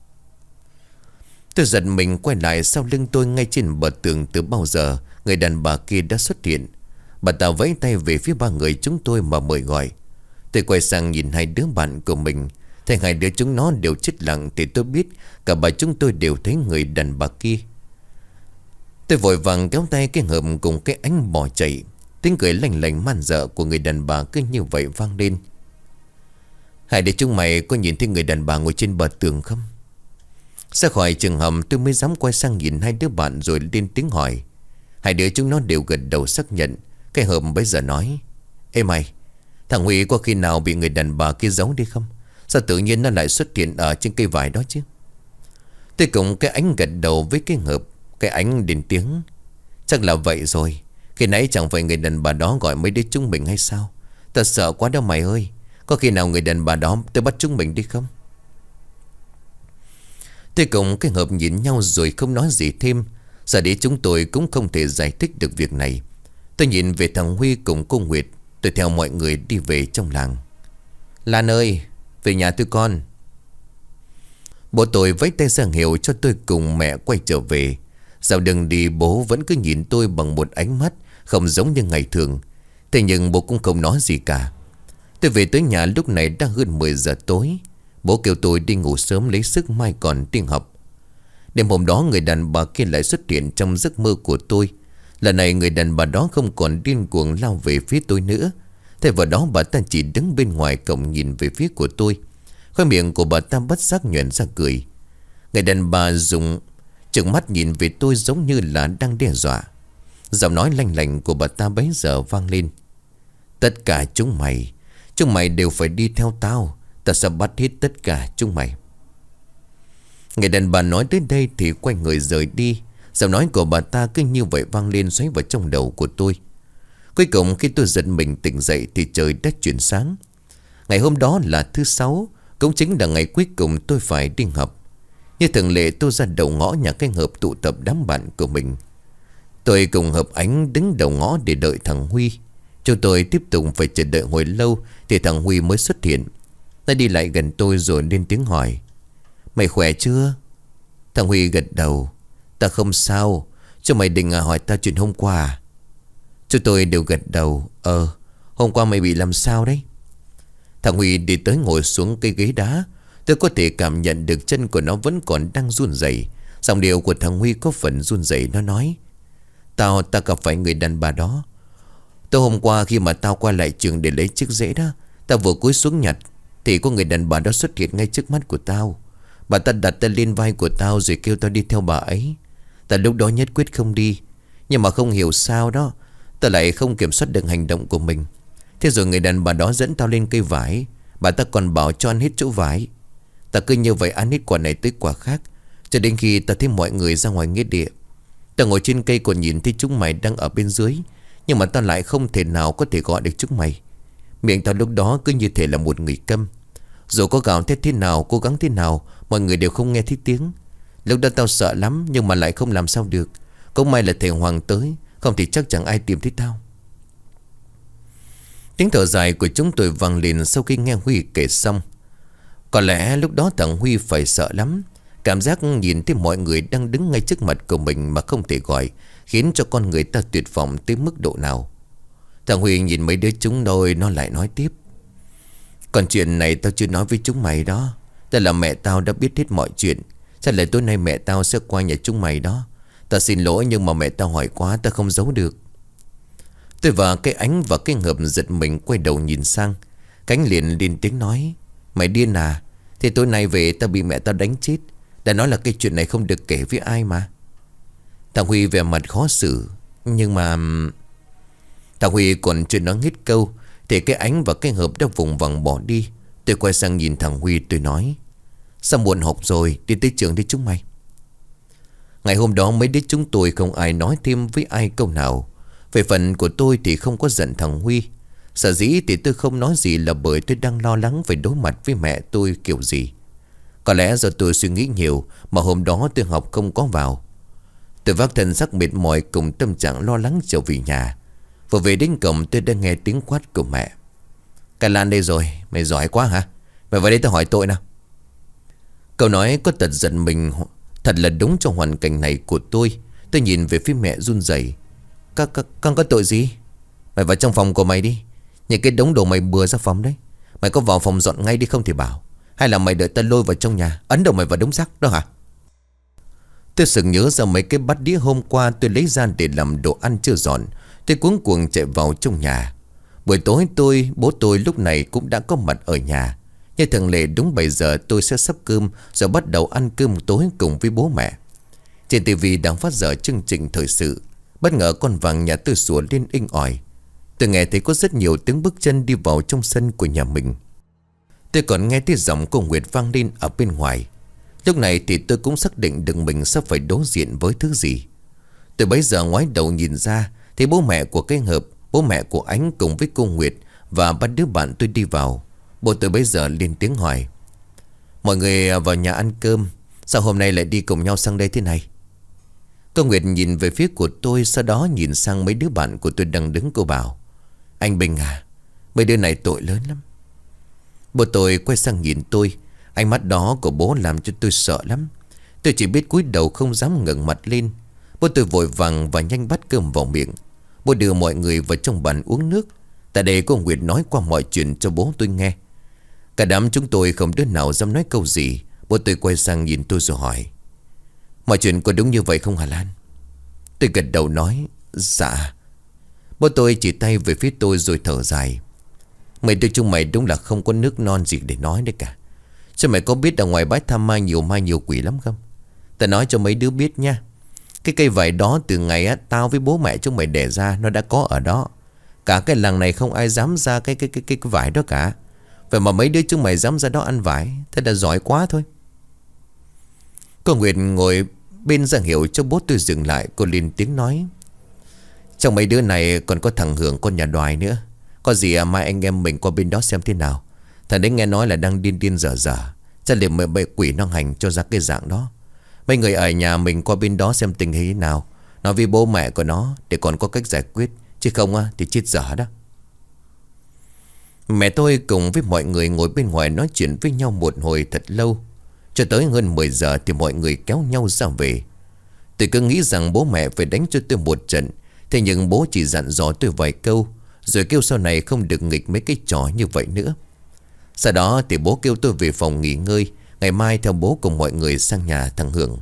Tôi giật mình quay lại, sau lưng tôi ngay trên bờ tường từ bao giờ người đàn bà kia đã xuất hiện. Bà ta vẫy tay về phía ba người chúng tôi mà mời gọi. Tôi quay sang nhìn hai đứa bạn của mình. Thấy hai đứa chúng nó đều chết lặng thì tôi biết cả bà chúng tôi đều thấy người đàn bà kia. Tôi vội vàng kéo tay cái Hợp cùng cái Ánh bỏ chạy. Tiếng cười lành lành man dợ của người đàn bà cứ như vậy vang lên. Hai đứa chúng mày có nhìn thấy người đàn bà ngồi trên bờ tường không? Ra khỏi trường hầm tôi mới dám quay sang nhìn hai đứa bạn rồi lên tiếng hỏi. Hai đứa chúng nó đều gật đầu xác nhận. Cái Hợp bây giờ nói: Ê mày, thằng Huy có khi nào bị người đàn bà kia giấu đi không? Sao tự nhiên nó lại xuất hiện ở trên cây vải đó chứ? Tôi cùng cái Ánh gật đầu với cái Hợp. Cái Ánh đến tiếng: Chắc là vậy rồi. Khi nãy chẳng phải người đàn bà đó gọi mấy đứa chúng mình hay sao? Ta sợ quá đó mày ơi. Có khi nào người đàn bà đó tới bắt chúng mình đi không? Tôi cùng cái Hợp nhìn nhau rồi không nói gì thêm. Giờ đấy chúng tôi cũng không thể giải thích được việc này. Tôi nhìn về thằng Huy cùng cô Nguyệt. Tôi theo mọi người đi về trong làng. Lan ơi, về nhà tôi con. Bố tôi vẫy tay ra hiệu cho tôi cùng mẹ quay trở về. Dạo đường đi bố vẫn cứ nhìn tôi bằng một ánh mắt không giống như ngày thường. Thế nhưng bố cũng không nói gì cả. Tôi về tới nhà lúc này đã hơn mười giờ tối. Bố kêu tôi đi ngủ sớm lấy sức mai còn đi học. Đêm hôm đó người đàn bà kia lại xuất hiện trong giấc mơ của tôi. Lần này người đàn bà đó không còn điên cuồng lao về phía tôi nữa. Thay vào đó bà ta chỉ đứng bên ngoài cổng nhìn về phía của tôi. Khóe miệng của bà ta bất giác nhoẻn ra cười. Người đàn bà dùng trừng mắt nhìn về tôi giống như là đang đe dọa. Giọng nói lanh lành của bà ta bấy giờ vang lên: Tất cả chúng mày, chúng mày đều phải đi theo tao. Ta sẽ bắt hết tất cả chúng mày. Người đàn bà nói tới đây thì quay người rời đi. Giọng nói của bà ta cứ như vậy vang lên xoáy vào trong đầu của tôi. Cuối cùng khi tôi giật mình tỉnh dậy thì trời đã chuyển sáng. Ngày hôm đó là thứ sáu, cũng chính là ngày cuối cùng tôi phải đi học. Như thường lệ tôi ra đầu ngõ nhà cái Hợp tụ tập đám bạn của mình. Tôi cùng Hợp Ánh đứng đầu ngõ để đợi thằng Huy. Chúng tôi tiếp tục phải chờ đợi hồi lâu thì thằng Huy mới xuất hiện. Nó đi lại gần tôi rồi lên tiếng hỏi: Mày khỏe chưa? Thằng Huy gật đầu: Ta không sao. Cho mày định à, hỏi ta chuyện hôm qua. Chúng tôi đều gật đầu: Ờ, hôm qua mày bị làm sao đấy? Thằng Huy đi tới ngồi xuống cây ghế đá. Tôi có thể cảm nhận được chân của nó vẫn còn đang run rẩy. Giọng điệu của thằng Huy có phần run rẩy. Nó nói: Tao ta gặp phải người đàn bà đó. Tối hôm qua khi mà tao qua lại trường để lấy chiếc rễ đó, tao vừa cúi xuống nhặt thì có người đàn bà đó xuất hiện ngay trước mắt của tao. Bà ta đặt tay lên vai của tao rồi kêu tao đi theo bà ấy. Ta lúc đó nhất quyết không đi. Nhưng mà không hiểu sao đó, ta lại không kiểm soát được hành động của mình. Thế rồi người đàn bà đó dẫn tao lên cây vải. Bà ta còn bảo cho ăn hết chỗ vải. Ta cứ như vậy ăn hết quả này tới quả khác, cho đến khi ta thấy mọi người ra ngoài nghĩa địa. Ta ngồi trên cây còn nhìn thấy chúng mày đang ở bên dưới. Nhưng mà tao lại không thể nào có thể gọi được chúng mày. Miệng tao lúc đó cứ như thể là một người câm. Dù có gào thét thế nào, cố gắng thế nào, mọi người đều không nghe thấy tiếng. Lúc đó tao sợ lắm, nhưng mà lại không làm sao được. Cũng may là thầy Hoàng tới, không thì chắc chẳng ai tìm thấy tao. Tiếng thở dài của chúng tôi vang lên sau khi nghe Huy kể xong. Có lẽ lúc đó thằng Huy phải sợ lắm. Cảm giác nhìn thấy mọi người đang đứng ngay trước mặt của mình mà không thể gọi, khiến cho con người ta tuyệt vọng tới mức độ nào. Thằng Huy nhìn mấy đứa chúng tôi, nó lại nói tiếp. Còn chuyện này tao chưa nói với chúng mày đó. Tức là mẹ tao đã biết hết mọi chuyện. Chắc là tối nay mẹ tao sẽ qua nhà chúng mày đó. Tao xin lỗi nhưng mà mẹ tao hỏi quá, tao không giấu được. Tôi và cái Ánh và cái Ngập giật mình quay đầu nhìn sang. Cánh liền lên tiếng nói. Mày điên à? Thì tối nay về tao bị mẹ tao đánh chết. Đã nói là cái chuyện này không được kể với ai mà. Thằng Huy vẻ mặt khó xử. Nhưng mà... Thằng Huy còn chưa nói hết câu thì cái Ánh và cái Hợp đã vùng vằng bỏ đi. Tôi quay sang nhìn thằng Huy, tôi nói. Sao muộn học rồi, đi tới trường đi chúng mày. Ngày hôm đó mấy đứa chúng tôi không ai nói thêm với ai câu nào. Về phần của tôi thì không có giận thằng Huy. Sở dĩ thì tôi không nói gì là bởi tôi đang lo lắng phải đối mặt với mẹ tôi kiểu gì. Có lẽ do tôi suy nghĩ nhiều mà hôm đó tôi học không có vào. Tôi vác thân sắc mệt mỏi cùng tâm trạng lo lắng trở về nhà. Vừa về đến cổng tôi đã nghe tiếng quát của mẹ. Cái Lan đây rồi, mày giỏi quá hả? Mày vào đây tao hỏi tội nào. Câu nói có tật giận mình thật là đúng cho hoàn cảnh này của tôi. Tôi nhìn về phía mẹ run rẩy. Con con có tội gì? Mày vào trong phòng của mày đi. Những cái đống đồ mày bừa ra phòng đấy. Mày có vào phòng dọn ngay đi không thì bảo. Hay là mày đợi ta lôi vào trong nhà, ấn đầu mày vào đống rác đó hả? Tôi sực nhớ ra mấy cái bát đĩa hôm qua tôi lấy ra để làm đồ ăn chưa dọn. Tôi cuống cuồng chạy vào trong nhà. Buổi tối tôi, bố tôi lúc này cũng đã có mặt ở nhà. Như thường lệ đúng bảy giờ tôi sẽ sắp cơm rồi bắt đầu ăn cơm tối cùng với bố mẹ. Trên tivi đang phát dở chương trình thời sự. Bất ngờ con vàng nhà tôi sủa lên inh ỏi. Tôi nghe thấy có rất nhiều tiếng bước chân đi vào trong sân của nhà mình. Tôi còn nghe thấy giọng cô Nguyệt vang lên ở bên ngoài. Lúc này thì tôi cũng xác định được mình sắp phải đối diện với thứ gì. Tôi bấy giờ ngoái đầu nhìn ra thì bố mẹ của cái Hợp, bố mẹ của Ánh cùng với cô Nguyệt và ba đứa bạn tôi đi vào. Bố tôi bấy giờ lên tiếng hỏi. Mọi người vào nhà ăn cơm, sao hôm nay lại đi cùng nhau sang đây thế này? Cô Nguyệt nhìn về phía của tôi, sau đó nhìn sang mấy đứa bạn của tôi đang đứng, cô bảo. Anh Bình à, mấy đứa này tội lớn lắm. Bố tôi quay sang nhìn tôi. Ánh mắt đó của bố làm cho tôi sợ lắm. Tôi chỉ biết cúi đầu không dám ngẩng mặt lên. Bố tôi vội vàng và nhanh bắt cơm vào miệng. Bố đưa mọi người vào trong bàn uống nước. Tại đây cô Nguyệt nói qua mọi chuyện cho bố tôi nghe. Cả đám chúng tôi không đứa nào dám nói câu gì. Bố tôi quay sang nhìn tôi rồi hỏi. Mọi chuyện có đúng như vậy không hả Lan? Tôi gật đầu nói. Dạ. Bố tôi chỉ tay về phía tôi rồi thở dài. Mấy đứa chúng mày đúng là không có nước non gì để nói đấy cả. Sao mày có biết ở ngoài bãi Tham Mai nhiều mai nhiều quỷ lắm không? Ta nói cho mấy đứa biết nha. Cái cây vải đó từ ngày á tao với bố mẹ chúng mày đẻ ra nó đã có ở đó. Cả cái làng này không ai dám ra cái cái cái cái, cái vải đó cả. Vậy mà mấy đứa chúng mày dám ra đó ăn vải, thế là giỏi quá thôi. Cô Nguyệt ngồi bên ra hiệu cho bố tôi dừng lại. Cô lên tiếng nói. Trong mấy đứa này còn có thằng Hưởng con nhà Đoài nữa. Có gì à, mai anh em mình qua bên đó xem thế nào. Thằng đấy nghe nói là đang điên điên dở dở. Chắc là mẹ bệ quỷ nó hành cho ra cái dạng đó. Mấy người ở nhà mình qua bên đó xem tình hình thế nào. Nói với bố mẹ của nó để còn có cách giải quyết. Chứ không á, thì chết dở đó. Mẹ tôi cùng với mọi người ngồi bên ngoài nói chuyện với nhau một hồi thật lâu. Cho tới hơn mười giờ thì mọi người kéo nhau ra về. Tôi cứ nghĩ rằng bố mẹ phải đánh cho tôi một trận. Thế nhưng bố chỉ dặn dò tôi vài câu, rồi kêu sau này không được nghịch mấy cái trò như vậy nữa. Sau đó thì bố kêu tôi về phòng nghỉ ngơi. Ngày mai theo bố cùng mọi người sang nhà thằng Hưởng.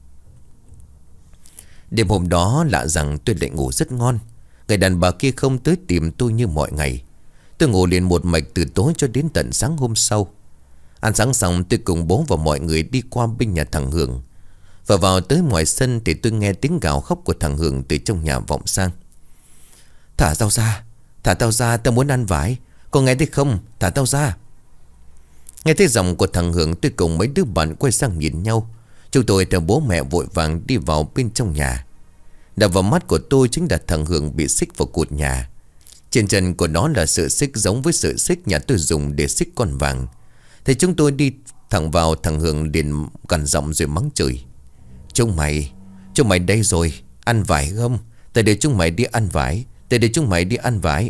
Đêm hôm đó lạ rằng tôi lại ngủ rất ngon. Người đàn bà kia không tới tìm tôi như mọi ngày. Tôi ngủ liền một mạch từ tối cho đến tận sáng hôm sau. Ăn sáng xong tôi cùng bố và mọi người đi qua bên nhà thằng Hưởng. Và vào tới ngoài sân thì tôi nghe tiếng gào khóc của thằng Hưởng từ trong nhà vọng sang. Thả tao ra, thả tao ra, tao muốn ăn vải. Có nghe thấy không, thả tao ra. Nghe thấy giọng của thằng Hưởng, tôi cùng mấy đứa bạn quay sang nhìn nhau. Chúng tôi theo bố mẹ vội vàng đi vào bên trong nhà. Đập vào mắt của tôi chính là thằng Hường bị xích vào cột nhà. Trên chân của nó là sợi xích giống với sợi xích nhà tôi dùng để xích con vàng. Thì chúng tôi đi thẳng vào, thằng Hường liền cằn giọng rồi mắng chửi: Chúng mày, chúng mày đây rồi, ăn vải không? Tại để chúng mày đi ăn vải, tại để chúng mày đi ăn vải.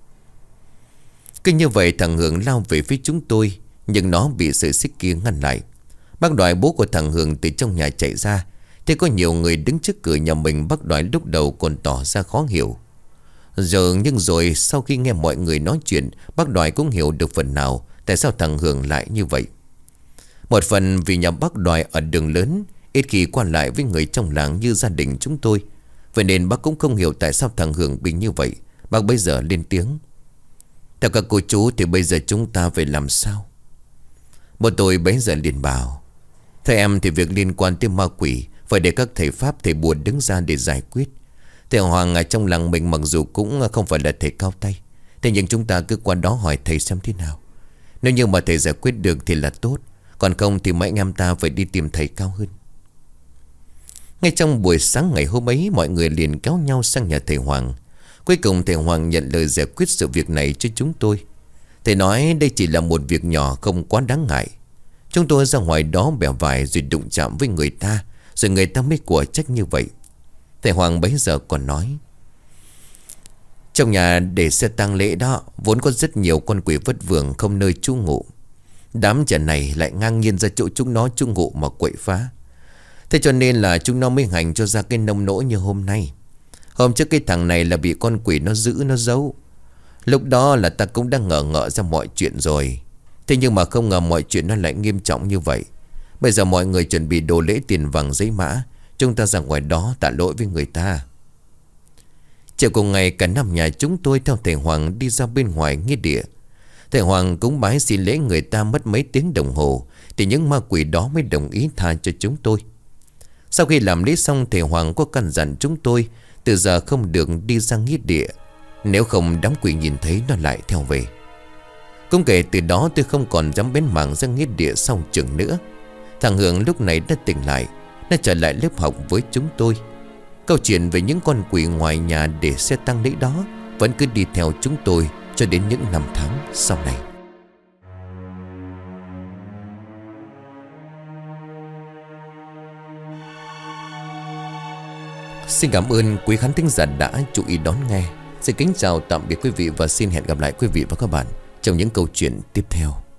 Cứ như vậy thằng Hường lao về phía chúng tôi, nhưng nó bị sợi xích kia ngăn lại. Bác Đoài bố của thằng Hường từ trong nhà chạy ra. Thế có nhiều người đứng trước cửa nhà mình. Bác Đoài lúc đầu còn tỏ ra khó hiểu. Giờ nhưng rồi sau khi nghe mọi người nói chuyện, bác Đoài cũng hiểu được phần nào tại sao thằng Hường lại như vậy. Một phần vì nhà bác Đoài ở đường lớn, ít khi qua lại với người trong làng như gia đình chúng tôi. Vậy nên bác cũng không hiểu tại sao thằng Hường bị như vậy. Bác bây giờ lên tiếng: Theo các cô chú thì bây giờ chúng ta phải làm sao? Bố tôi bấy giờ liền bảo: Thầy em thì việc liên quan tới ma quỷ phải để các thầy Pháp, thầy Bùa đứng ra để giải quyết. Thầy Hoàng ở trong làng mình mặc dù cũng không phải là thầy cao tay, thế nhưng chúng ta cứ qua đó hỏi thầy xem thế nào. Nếu như mà thầy giải quyết được thì là tốt, còn không thì mấy anh em ta phải đi tìm thầy cao hơn. Ngay trong buổi sáng ngày hôm ấy, mọi người liền kéo nhau sang nhà thầy Hoàng. Cuối cùng thầy Hoàng nhận lời giải quyết sự việc này cho chúng tôi. Thầy nói đây chỉ là một việc nhỏ, không quá đáng ngại. Chúng tôi ra ngoài đó bẻ vải rồi đụng chạm với người ta, rồi người ta mới của trách như vậy. Thầy Hoàng bấy giờ còn nói: Trong nhà để xe tang lễ đó vốn có rất nhiều con quỷ vất vưởng không nơi trú ngụ. Đám trẻ này lại ngang nhiên ra chỗ chúng nó trú ngụ mà quậy phá. Thế cho nên là chúng nó mới hành cho ra cái nông nỗi như hôm nay. Hôm trước cái thằng này là bị con quỷ nó giữ nó giấu. Lúc đó là ta cũng đang ngờ ngợ ra mọi chuyện rồi. Thế nhưng mà không ngờ mọi chuyện nó lại nghiêm trọng như vậy. Bây giờ mọi người chuẩn bị đồ lễ tiền vàng giấy mã, chúng ta ra ngoài đó tạ lỗi với người ta. Chiều cùng ngày cả năm nhà chúng tôi theo thầy Hoàng đi ra bên ngoài nghĩa địa. Thầy Hoàng cúng bái xin lễ người ta mất mấy tiếng đồng hồ, thì những ma quỷ đó mới đồng ý tha cho chúng tôi. Sau khi làm lễ xong, thầy Hoàng có căn dặn chúng tôi từ giờ không được đi ra nghĩa địa, nếu không đám quỷ nhìn thấy nó lại theo về. Cũng kể từ đó tôi không còn dám bén mảng ra nghĩa địa sau trường nữa. Thằng Hường lúc này đã tỉnh lại, nó trở lại lớp học với chúng tôi. Câu chuyện về những con quỷ ngoài nhà để xe tang lễ đó vẫn cứ đi theo chúng tôi cho đến những năm tháng sau này. Xin cảm ơn quý khán thính giả đã chú ý đón nghe. Xin kính chào tạm biệt quý vị và xin hẹn gặp lại quý vị và các bạn trong những câu chuyện tiếp theo.